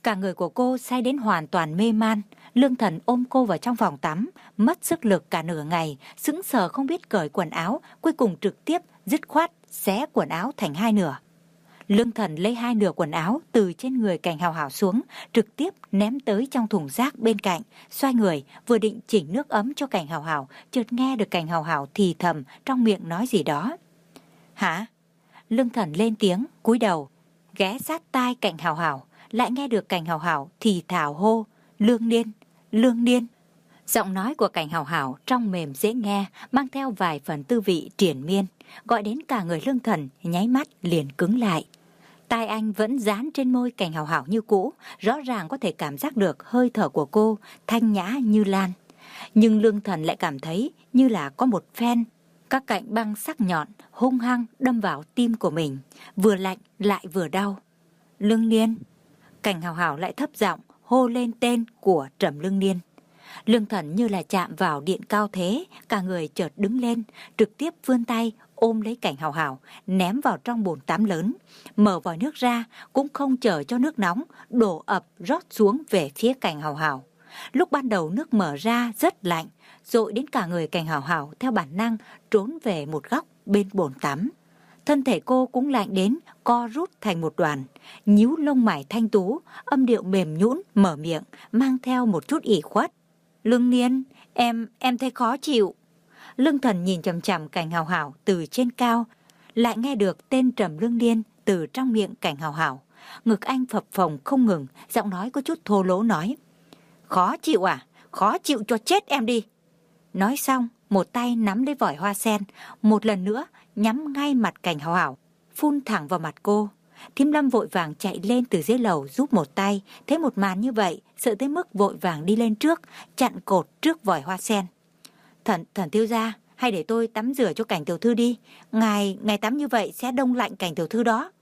Cả người của cô say đến hoàn toàn mê man. Lương Thần ôm cô vào trong phòng tắm, mất sức lực cả nửa ngày, sững sờ không biết cởi quần áo, cuối cùng trực tiếp dứt khoát xé quần áo thành hai nửa. Lương Thần lấy hai nửa quần áo từ trên người Cảnh Hào Hào xuống, trực tiếp ném tới trong thùng rác bên cạnh, xoay người vừa định chỉnh nước ấm cho Cảnh Hào Hào, chợt nghe được Cảnh Hào Hào thì thầm trong miệng nói gì đó. Hả? Lương Thần lên tiếng, cúi đầu, ghé sát tai Cảnh Hào Hào, lại nghe được Cảnh Hào Hào thì thào hô, Lương Niên, Lương Niên. Giọng nói của Cảnh Hào Hào trong mềm dễ nghe, mang theo vài phần tư vị triền miên, gọi đến cả người Lương Thần nháy mắt liền cứng lại. Tai anh vẫn dán trên môi Cảnh Hào Hào như cũ, rõ ràng có thể cảm giác được hơi thở của cô thanh nhã như lan. Nhưng Lương Thần lại cảm thấy như là có một phen các cạnh băng sắc nhọn hung hăng đâm vào tim của mình, vừa lạnh lại vừa đau. Lương Niên. Cảnh Hào Hào lại thấp giọng hô lên tên của Trầm Lương Niên. Lương Thần như là chạm vào điện cao thế, cả người chợt đứng lên, trực tiếp vươn tay ôm lấy Cảnh Hào Hào, ném vào trong bồn tắm lớn, mở vòi nước ra, cũng không chờ cho nước nóng đổ ập rót xuống về phía Cảnh Hào Hào. Lúc ban đầu nước mở ra rất lạnh, dội đến cả người Cảnh Hào Hào theo bản năng trốn về một góc bên bồn tắm. Thân thể cô cũng lạnh đến co rút thành một đoàn, nhíu lông mày thanh tú, âm điệu mềm nhũn mở miệng, mang theo một chút ủy khuất. Lương Niên, em, em thấy khó chịu. Lương Thần nhìn chằm chằm Cảnh Hào Hào từ trên cao, lại nghe được tên Trầm Lương Niên từ trong miệng Cảnh Hào Hào. Ngực anh phập phồng không ngừng, giọng nói có chút thô lỗ nói. Khó chịu à? Khó chịu cho chết em đi. Nói xong, một tay nắm lấy vòi hoa sen, một lần nữa nhắm ngay mặt Cảnh Hào Hào, phun thẳng vào mặt cô. Thím Lâm vội vàng chạy lên từ dưới lầu giúp một tay, thấy một màn như vậy, sợ tới mức vội vàng đi lên trước, chặn cột trước vòi hoa sen. Thần, thần thiếu gia, hay để tôi tắm rửa cho Cảnh tiểu thư đi, ngài, ngài tắm như vậy sẽ đông lạnh Cảnh tiểu thư đó.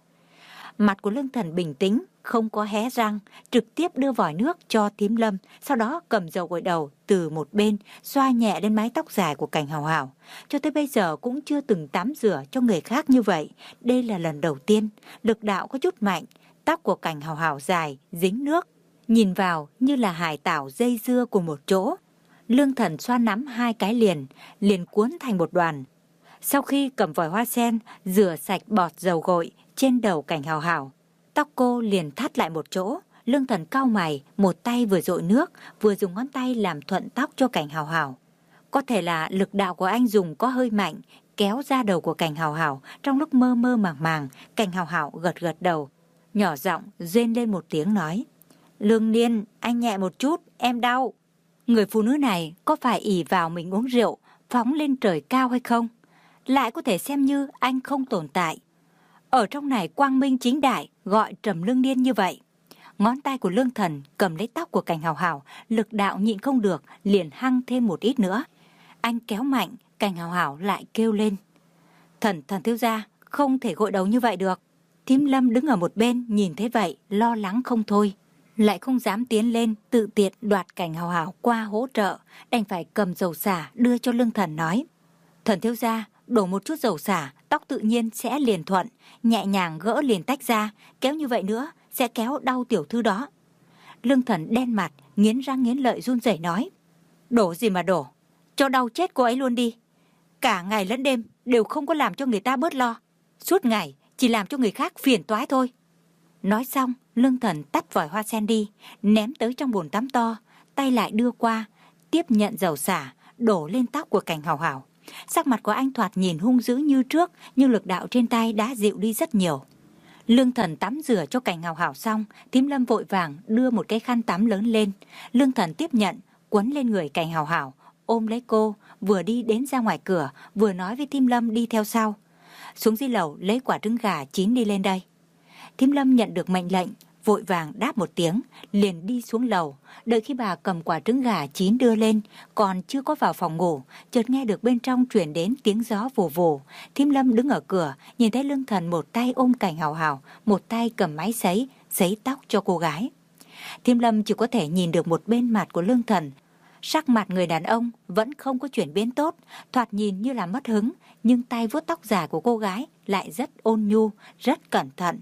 Mặt của Lương Thần bình tĩnh, không có hé răng, trực tiếp đưa vòi nước cho Thím Lâm, sau đó cầm dầu gội đầu từ một bên, xoa nhẹ lên mái tóc dài của Cảnh Hào Hào. Cho tới bây giờ cũng chưa từng tắm rửa cho người khác như vậy, đây là lần đầu tiên, lực đạo có chút mạnh, tóc của Cảnh Hào Hào dài, dính nước, nhìn vào như là hải tảo dây dưa cùng một chỗ. Lương Thần xoa nắm hai cái liền, liền cuốn thành một đoàn. Sau khi cầm vòi hoa sen, rửa sạch bọt dầu gội trên đầu Cảnh Hào Hào, tóc cô liền thắt lại một chỗ. Lương Thần cau mày, một tay vừa dội nước, vừa dùng ngón tay làm thuận tóc cho Cảnh Hào Hào. Có thể là lực đạo của anh dùng có hơi mạnh, kéo ra đầu của Cảnh Hào Hào. Trong lúc mơ mơ màng màng, Cảnh Hào Hào gật gật đầu, nhỏ giọng rên lên một tiếng nói. Lương Niên, anh nhẹ một chút, em đau. Người phụ nữ này có phải ỷ vào mình uống rượu, phóng lên trời cao hay không? Lại có thể xem như anh không tồn tại. Ở trong này quang minh chính đại gọi Trầm Lương Niên như vậy. Ngón tay của Lương Thần cầm lấy tóc của Cảnh Hào Hào, lực đạo nhịn không được, liền hăng thêm một ít nữa. Anh kéo mạnh, Cảnh Hào Hào lại kêu lên. Thần, thần thiếu gia, không thể gội đầu như vậy được. Thím Lâm đứng ở một bên nhìn thấy vậy, lo lắng không thôi. Lại không dám tiến lên, tự tiện đoạt Cảnh Hào Hào qua hỗ trợ, đành phải cầm dầu xả đưa cho Lương Thần nói. Thần thiếu gia, đổ một chút dầu xả, tóc tự nhiên sẽ liền thuận, nhẹ nhàng gỡ liền tách ra, kéo như vậy nữa sẽ kéo đau tiểu thư đó. Lương Thần đen mặt, nghiến răng nghiến lợi run rẩy nói. Đổ gì mà đổ, cho đau chết cô ấy luôn đi. Cả ngày lẫn đêm đều không có làm cho người ta bớt lo, suốt ngày chỉ làm cho người khác phiền toái thôi. Nói xong, Lương Thần tắt vòi hoa sen đi, ném tới trong bồn tắm to, tay lại đưa qua, tiếp nhận dầu xả, đổ lên tóc của Cảnh Hào Hào. Sắc mặt của anh thoạt nhìn hung dữ như trước, nhưng lực đạo trên tay đã dịu đi rất nhiều. Lương Thần tắm rửa cho Cảnh Hào Hào xong, Thím Lâm vội vàng đưa một cái khăn tắm lớn lên. Lương Thần tiếp nhận, quấn lên người Cảnh Hào Hào, ôm lấy cô, vừa đi đến ra ngoài cửa, vừa nói với Thím Lâm đi theo sau. Xuống dưới lầu lấy quả trứng gà chín đi lên đây. Thím Lâm nhận được mệnh lệnh, vội vàng đáp một tiếng, liền đi xuống lầu. Đợi khi bà cầm quả trứng gà chín đưa lên, còn chưa có vào phòng ngủ, chợt nghe được bên trong truyền đến tiếng gió vù vù. Thím Lâm đứng ở cửa, nhìn thấy Lương Thần một tay ôm Cảnh Hào Hào, một tay cầm máy sấy, sấy tóc cho cô gái. Thím Lâm chỉ có thể nhìn được một bên mặt của Lương Thần. Sắc mặt người đàn ông vẫn không có chuyển biến tốt, thoạt nhìn như là mất hứng, nhưng tay vuốt tóc dài của cô gái lại rất ôn nhu, rất cẩn thận.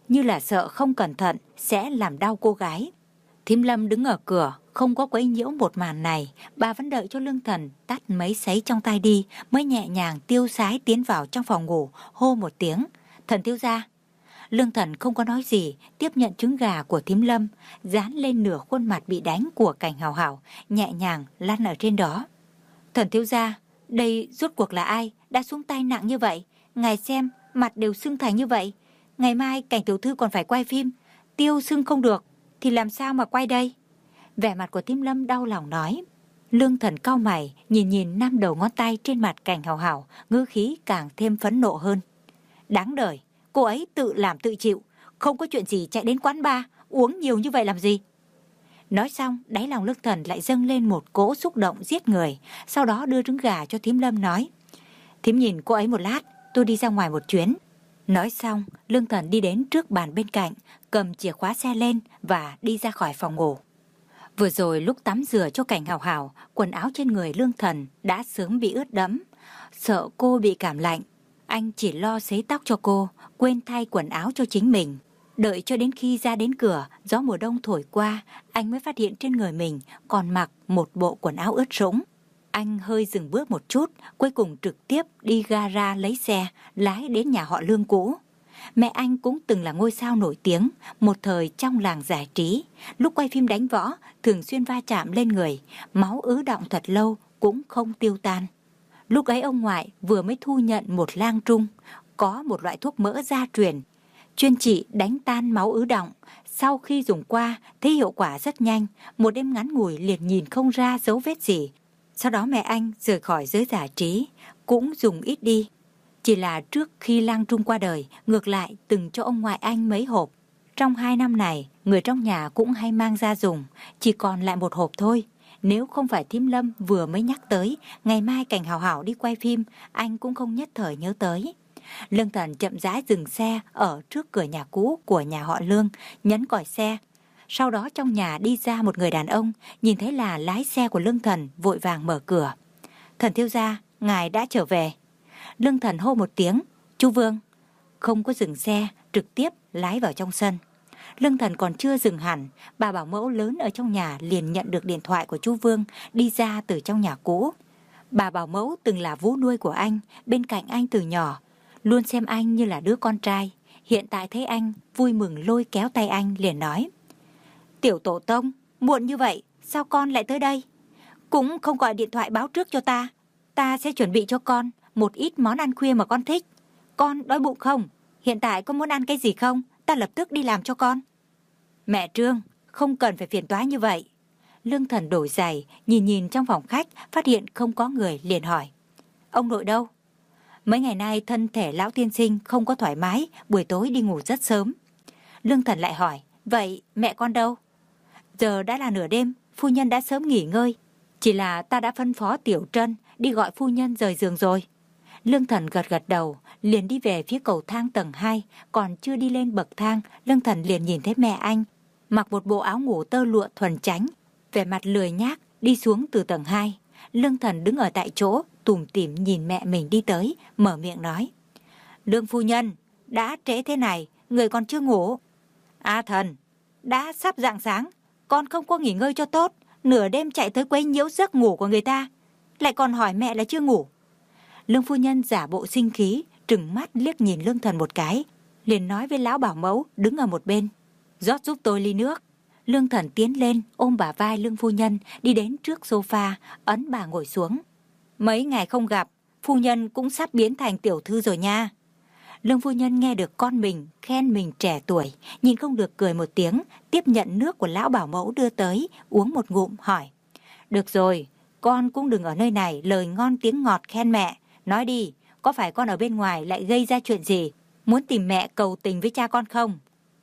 như là sợ không cẩn thận sẽ làm đau cô gái. Thím Lâm đứng ở cửa, không có quấy nhiễu một màn này. Bà vẫn đợi cho Lương Thần tắt mấy sấy trong tay đi, mới nhẹ nhàng tiêu sái tiến vào trong phòng ngủ, hô một tiếng: "Thần thiếu gia." Lương Thần không có nói gì, tiếp nhận trứng gà của thím Lâm, dán lên nửa khuôn mặt bị đánh của Cảnh Hào Hào, nhẹ nhàng lăn ở trên đó. "Thần thiếu gia, đây rốt cuộc là ai đã xuống tay nặng như vậy? Ngài xem, mặt đều sưng thành như vậy. Ngày mai Cảnh tiểu thư còn phải quay phim, tiêu sưng không được thì làm sao mà quay đây?" Vẻ mặt của thím Lâm đau lòng nói. Lương Thần cau mày, nhìn nhìn năm đầu ngón tay trên mặt Cảnh Hào Hào, ngữ khí càng thêm phẫn nộ hơn. Đáng đời, cô ấy tự làm tự chịu, không có chuyện gì chạy đến quán bar uống nhiều như vậy làm gì. Nói xong, đáy lòng Lương Thần lại dâng lên một cỗ xúc động giết người, sau đó đưa trứng gà cho thím Lâm nói: "Thím nhìn cô ấy một lát, tôi đi ra ngoài một chuyến." Nói xong, Lương Thần đi đến trước bàn bên cạnh, cầm chìa khóa xe lên và đi ra khỏi phòng ngủ. Vừa rồi lúc tắm rửa cho Cảnh Hào Hào, quần áo trên người Lương Thần đã sớm bị ướt đẫm. Sợ cô bị cảm lạnh, anh chỉ lo sấy tóc cho cô, quên thay quần áo cho chính mình. Đợi cho đến khi ra đến cửa, gió mùa đông thổi qua, anh mới phát hiện trên người mình còn mặc một bộ quần áo ướt sũng. Anh hơi dừng bước một chút, cuối cùng trực tiếp đi gara lấy xe, lái đến nhà họ Lương cũ. Mẹ anh cũng từng là ngôi sao nổi tiếng, một thời trong làng giải trí. Lúc quay phim đánh võ, thường xuyên va chạm lên người, máu ứ đọng thật lâu cũng không tiêu tan. Lúc ấy ông ngoại vừa mới thu nhận một lang trung, có một loại thuốc mỡ gia truyền, chuyên trị đánh tan máu ứ đọng. Sau khi dùng qua, thấy hiệu quả rất nhanh, một đêm ngắn ngủi liền nhìn không ra dấu vết gì. Sau đó mẹ anh rời khỏi giới giải trí, cũng dùng ít đi. Chỉ là trước khi lang trung qua đời, ngược lại từng cho ông ngoại anh mấy hộp. Trong hai năm này, người trong nhà cũng hay mang ra dùng, chỉ còn lại một hộp thôi. Nếu không phải thím Lâm vừa mới nhắc tới, ngày mai Cảnh Hào Hào đi quay phim, anh cũng không nhất thời nhớ tới. Lương Thần chậm rãi dừng xe ở trước cửa nhà cũ của nhà họ Lương, nhấn còi xe. Sau đó trong nhà đi ra một người đàn ông, nhìn thấy là lái xe của Lương Thần, vội vàng mở cửa. "Thần thiếu gia, ngài đã trở về." Lương Thần hô một tiếng: "Chú Vương." Không có dừng xe, trực tiếp lái vào trong sân. Lương Thần còn chưa dừng hẳn, bà bảo mẫu lớn ở trong nhà liền nhận được điện thoại của chú Vương đi ra từ trong nhà cũ. Bà bảo mẫu từng là vú nuôi của anh, bên cạnh anh từ nhỏ, luôn xem anh như là đứa con trai. Hiện tại thấy anh, vui mừng lôi kéo tay anh liền nói: "Tiểu tổ tông, muộn như vậy, sao con lại tới đây? Cũng không gọi điện thoại báo trước cho ta. Ta sẽ chuẩn bị cho con một ít món ăn khuya mà con thích. Con đói bụng không? Hiện tại con muốn ăn cái gì không? Ta lập tức đi làm cho con." "Mẹ Trương, không cần phải phiền toái như vậy." Lương Thần đổi giày, nhìn nhìn trong phòng khách, phát hiện không có người liền hỏi: "Ông nội đâu?" "Mấy ngày nay thân thể lão tiên sinh không có thoải mái, buổi tối đi ngủ rất sớm." Lương Thần lại hỏi: "Vậy mẹ con đâu?" "Giờ đã là nửa đêm, phu nhân đã sớm nghỉ ngơi. Chỉ là ta đã phân phó Tiểu Trân đi gọi phu nhân rời giường rồi." Lương Thần gật gật đầu, liền đi về phía cầu thang tầng hai, còn chưa đi lên bậc thang, Lương Thần liền nhìn thấy mẹ anh, mặc một bộ áo ngủ tơ lụa thuần tránh, vẻ mặt lười nhác, đi xuống từ tầng hai. Lương Thần đứng ở tại chỗ, tủm tỉm nhìn mẹ mình đi tới, mở miệng nói: "Lương phu nhân, đã trễ thế này, người còn chưa ngủ." "A Thần, đã sắp rạng sáng, con không có nghỉ ngơi cho tốt, nửa đêm chạy tới quấy nhiễu giấc ngủ của người ta, lại còn hỏi mẹ là chưa ngủ." Lương phu nhân giả bộ sinh khí, trừng mắt liếc nhìn Lương Thần một cái, liền nói với lão bảo mẫu đứng ở một bên: "Rót giúp tôi ly nước." Lương Thần tiến lên ôm bả vai Lương phu nhân, đi đến trước sofa, ấn bà ngồi xuống. "Mấy ngày không gặp, phu nhân cũng sắp biến thành tiểu thư rồi nha." Lương phu nhân nghe được con mình khen mình trẻ tuổi, nhìn không được cười một tiếng, tiếp nhận nước của lão bảo mẫu đưa tới, uống một ngụm hỏi: "Được rồi, con cũng đừng ở nơi này lời ngon tiếng ngọt khen mẹ. Nói đi, có phải con ở bên ngoài lại gây ra chuyện gì, muốn tìm mẹ cầu tình với cha con không?"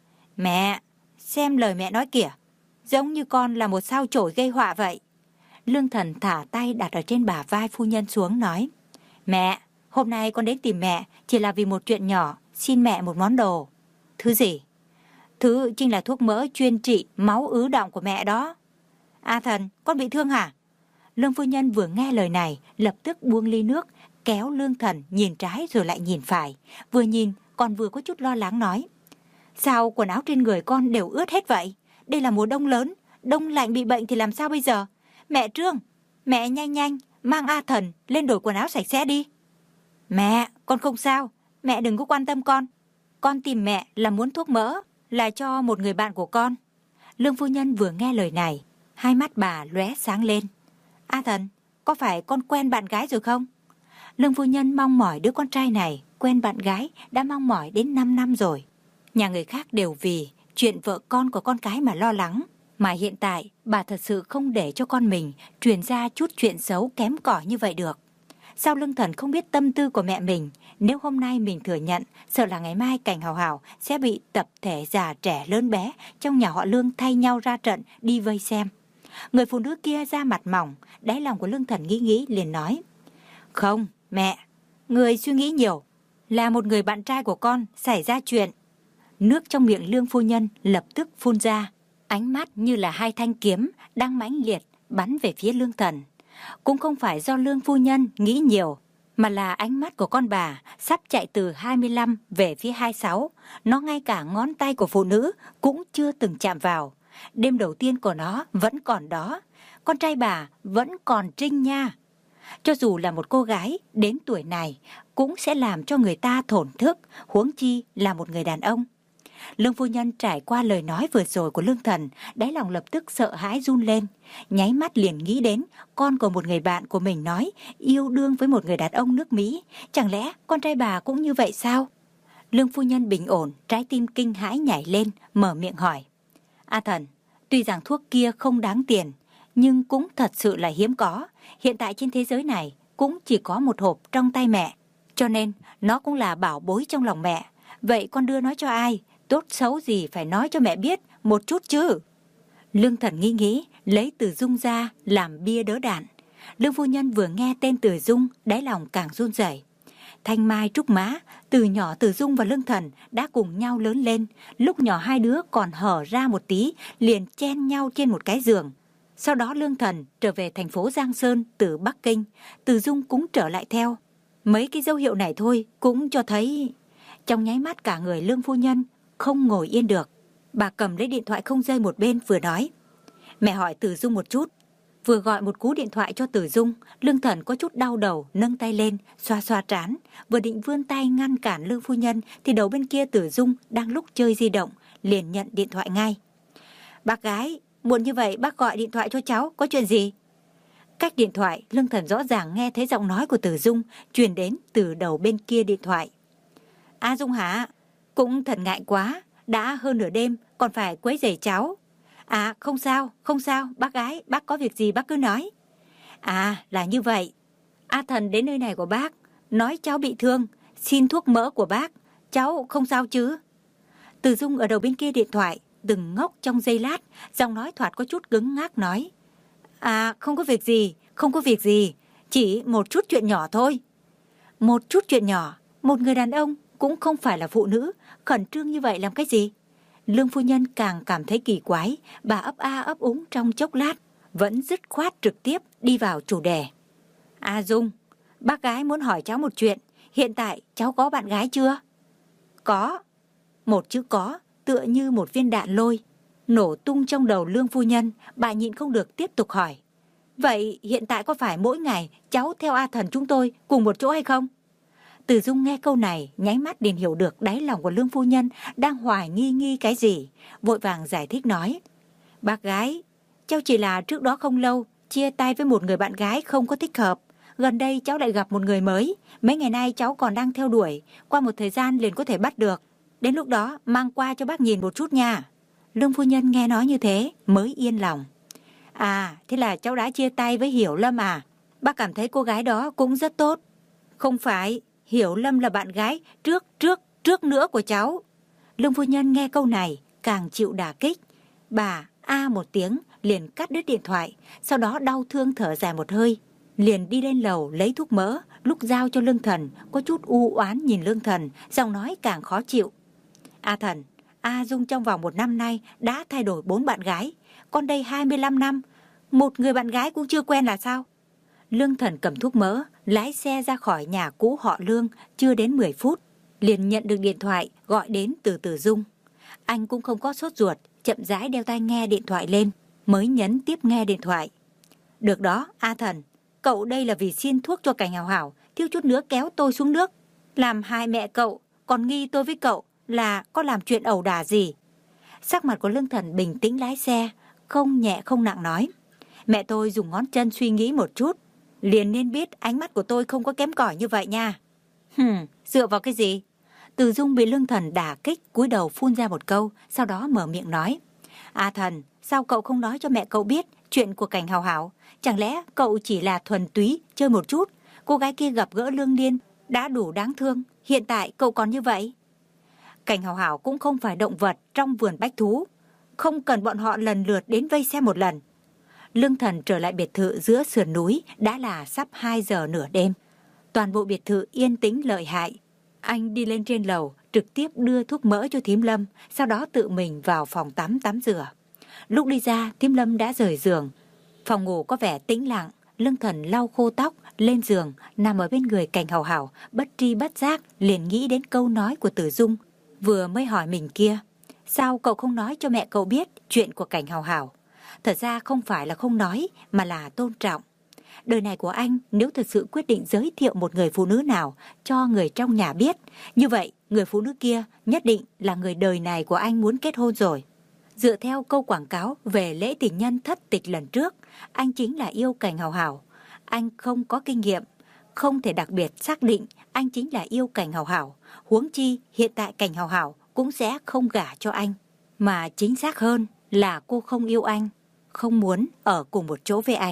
"Mẹ, xem lời mẹ nói kìa, giống như con là một sao chổi gây họa vậy." Lương Thần thả tay đặt ở trên bả vai phu nhân xuống nói: "Mẹ, hôm nay con đến tìm mẹ chỉ là vì một chuyện nhỏ, xin mẹ một món đồ." "Thứ gì?" "Thứ chính là thuốc mỡ chuyên trị máu ứ đọng của mẹ đó." "A Thần, con bị thương hả?" Lương phu nhân vừa nghe lời này, lập tức buông ly nước, kéo Lương Thần nhìn trái rồi lại nhìn phải, vừa nhìn còn vừa có chút lo lắng nói: Sao quần áo trên người con đều ướt hết vậy? Đây là mùa đông lớn, đông lạnh bị bệnh thì làm sao bây giờ? Mẹ Trương, mẹ nhanh nhanh, mang A Thần lên đổi quần áo sạch sẽ đi. Mẹ, con không sao, mẹ đừng có quan tâm con. Con tìm mẹ là muốn thuốc mỡ, là cho một người bạn của con. Lương phu nhân vừa nghe lời này, hai mắt bà lóe sáng lên. A Thần, có phải con quen bạn gái rồi không? Lương phu nhân mong mỏi đứa con trai này quen bạn gái đã mong mỏi đến năm năm rồi. Nhà người khác đều vì chuyện vợ con của con cái mà lo lắng. Mà hiện tại bà thật sự không để cho con mình truyền ra chút chuyện xấu kém cỏi như vậy được. Sao Lương Thần không biết tâm tư của mẹ mình? Nếu hôm nay mình thừa nhận, sợ là ngày mai Cảnh Hào Hào sẽ bị tập thể già trẻ lớn bé trong nhà họ Lương thay nhau ra trận đi vây xem. Người phụ nữ kia da mặt mỏng, đáy lòng của Lương Thần nghĩ nghĩ liền nói. Không, mẹ, người suy nghĩ nhiều. Là một người bạn trai của con xảy ra chuyện. Nước trong miệng Lương phu nhân lập tức phun ra. Ánh mắt như là hai thanh kiếm đang mãnh liệt bắn về phía Lương Thần. Cũng không phải do Lương phu nhân nghĩ nhiều, mà là ánh mắt của con bà sắp chạy từ hai mươi lăm về phía hai mươi sáu. Nó ngay cả ngón tay của phụ nữ cũng chưa từng chạm vào. Đêm đầu tiên của nó vẫn còn đó. Con trai bà vẫn còn trinh nha. Cho dù là một cô gái đến tuổi này cũng sẽ làm cho người ta thổn thức, huống chi là một người đàn ông. Lương phu nhân trải qua lời nói vừa rồi của Lương Thần, đáy lòng lập tức sợ hãi run lên, nháy mắt liền nghĩ đến con của một người bạn của mình nói yêu đương với một người đàn ông nước Mỹ. Chẳng lẽ con trai bà cũng như vậy sao? Lương phu nhân bình ổn, trái tim kinh hãi nhảy lên, mở miệng hỏi. A Thần, tuy rằng thuốc kia không đáng tiền, nhưng cũng thật sự là hiếm có. Hiện tại trên thế giới này cũng chỉ có một hộp trong tay mẹ, cho nên nó cũng là bảo bối trong lòng mẹ. Vậy con đưa nó cho ai? Tốt xấu gì phải nói cho mẹ biết một chút chứ. Lương Thần nghĩ nghĩ, lấy Từ Dung ra làm bia đỡ đạn. Lương phu nhân vừa nghe tên Từ Dung, đáy lòng càng run rẩy. Thanh mai trúc mã, từ nhỏ Từ Dung và Lương Thần đã cùng nhau lớn lên. Lúc nhỏ hai đứa còn hở ra một tí, liền chen nhau trên một cái giường. Sau đó Lương Thần trở về thành phố Giang Sơn từ Bắc Kinh, Từ Dung cũng trở lại theo. Mấy cái dấu hiệu này thôi cũng cho thấy. Trong nháy mắt cả người Lương phu nhân không ngồi yên được. Bà cầm lấy điện thoại không dây một bên vừa nói. Mẹ hỏi Từ Dung một chút. Vừa gọi một cú điện thoại cho Từ Dung, Lương Thần có chút đau đầu, nâng tay lên, xoa xoa trán. Vừa định vươn tay ngăn cản Lương phu nhân thì đầu bên kia Từ Dung đang lúc chơi di động, liền nhận điện thoại ngay. Bác gái, muộn như vậy bác gọi điện thoại cho cháu, có chuyện gì? Cách điện thoại, Lương Thần rõ ràng nghe thấy giọng nói của Từ Dung truyền đến từ đầu bên kia điện thoại. A Dung hả? Cũng thật ngại quá, đã hơn nửa đêm còn phải quấy rầy cháu. À không sao, không sao, bác gái, bác có việc gì bác cứ nói. À là như vậy, A Thần đến nơi này của bác, nói cháu bị thương, xin thuốc mỡ của bác, cháu không sao chứ? Từ Dung ở đầu bên kia điện thoại, từng ngốc trong giây lát, giọng nói thoạt có chút cứng ngắc nói. À không có việc gì, không có việc gì, chỉ một chút chuyện nhỏ thôi. Một chút chuyện nhỏ, một người đàn ông cũng không phải là phụ nữ, khẩn trương như vậy làm cái gì? Lương phu nhân càng cảm thấy kỳ quái, bà ấp a ấp úng trong chốc lát, vẫn dứt khoát trực tiếp đi vào chủ đề. A Dung, bác gái muốn hỏi cháu một chuyện, hiện tại cháu có bạn gái chưa? Có. Một chữ có, tựa như một viên đạn lôi, nổ tung trong đầu Lương phu nhân, bà nhịn không được tiếp tục hỏi. Vậy hiện tại có phải mỗi ngày cháu theo A Thần chúng tôi cùng một chỗ hay không? Từ Dung nghe câu này, nháy mắt liền hiểu được đáy lòng của Lương phu nhân đang hoài nghi nghi cái gì, vội vàng giải thích nói. Bác gái, cháu chỉ là trước đó không lâu chia tay với một người bạn gái không có thích hợp. Gần đây cháu lại gặp một người mới, mấy ngày nay cháu còn đang theo đuổi, qua một thời gian liền có thể bắt được. Đến lúc đó mang qua cho bác nhìn một chút nha. Lương phu nhân nghe nói như thế mới yên lòng. À, thế là cháu đã chia tay với Hiểu Lâm à? Bác cảm thấy cô gái đó cũng rất tốt. Không phải, Hiểu Lâm là bạn gái trước trước trước nữa của cháu. Lương phu nhân nghe câu này càng chịu đả kích. Bà a một tiếng liền cắt đứt điện thoại, sau đó đau thương thở dài một hơi, liền đi lên lầu lấy thuốc mỡ. Lúc giao cho Lương Thần có chút u oán nhìn Lương Thần, giọng nói càng khó chịu. A Thần, A Dung trong vòng một năm nay đã thay đổi bốn bạn gái, con đây hai mươi lăm năm, một người bạn gái cũng chưa quen là sao? Lương Thần cầm thuốc mỡ, lái xe ra khỏi nhà cũ họ Lương, chưa đến mười phút, liền nhận được điện thoại gọi đến từ Từ Dung. Anh cũng không có sốt ruột, chậm rãi đeo tai nghe điện thoại lên, mới nhấn tiếp nghe điện thoại. Được đó, A Thần, cậu đây là vì xin thuốc cho Cảnh Hảo Hảo, thiếu chút nữa kéo tôi xuống nước. Làm hai mẹ cậu còn nghi tôi với cậu là có làm chuyện ẩu đả gì. Sắc mặt của Lương Thần bình tĩnh lái xe, không nhẹ không nặng nói. Mẹ tôi dùng ngón chân suy nghĩ một chút, liền nên biết ánh mắt của tôi không có kém cỏi như vậy nha. Hừm, dựa vào cái gì? Từ Dung bị Lương Thần đả kích, cúi đầu phun ra một câu, sau đó mở miệng nói. A Thần, sao cậu không nói cho mẹ cậu biết chuyện của Cảnh Hảo Hảo? Chẳng lẽ cậu chỉ là thuần túy chơi một chút? Cô gái kia gặp gỡ Lương Liên đã đủ đáng thương, hiện tại cậu còn như vậy. Cảnh Hảo Hảo cũng không phải động vật trong vườn bách thú, không cần bọn họ lần lượt đến vây xem một lần. Lương Thần trở lại biệt thự giữa sườn núi đã là sắp hai giờ nửa đêm. Toàn bộ biệt thự yên tĩnh lợi hại. Anh đi lên trên lầu, trực tiếp đưa thuốc mỡ cho Thím Lâm, sau đó tự mình vào phòng tắm tắm rửa. Lúc đi ra, Thím Lâm đã rời giường. Phòng ngủ có vẻ tĩnh lặng, Lương Thần lau khô tóc, lên giường, nằm ở bên người Cảnh Hảo Hảo, bất tri bất giác liền nghĩ đến câu nói của Tử Dung vừa mới hỏi mình kia. Sao cậu không nói cho mẹ cậu biết chuyện của Cảnh Hảo Hảo? Thật ra không phải là không nói, mà là tôn trọng. Đời này của anh, nếu thật sự quyết định giới thiệu một người phụ nữ nào cho người trong nhà biết, như vậy người phụ nữ kia nhất định là người đời này của anh muốn kết hôn rồi. Dựa theo câu quảng cáo về lễ tình nhân thất tịch lần trước, anh chính là yêu Cảnh Hảo Hảo. Anh không có kinh nghiệm, không thể đặc biệt xác định anh chính là yêu Cảnh Hảo Hảo. Huống chi hiện tại Cảnh Hảo Hảo cũng sẽ không gả cho anh. Mà chính xác hơn là cô không yêu anh, không muốn ở cùng một chỗ với anh.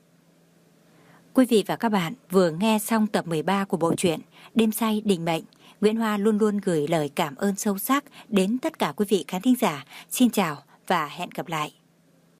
Quý vị và các bạn vừa nghe xong tập mười ba của bộ truyện Đêm Say Định Mệnh. Nguyễn Hoa luôn luôn gửi lời cảm ơn sâu sắc đến tất cả quý vị khán thính giả. Xin chào và hẹn gặp lại.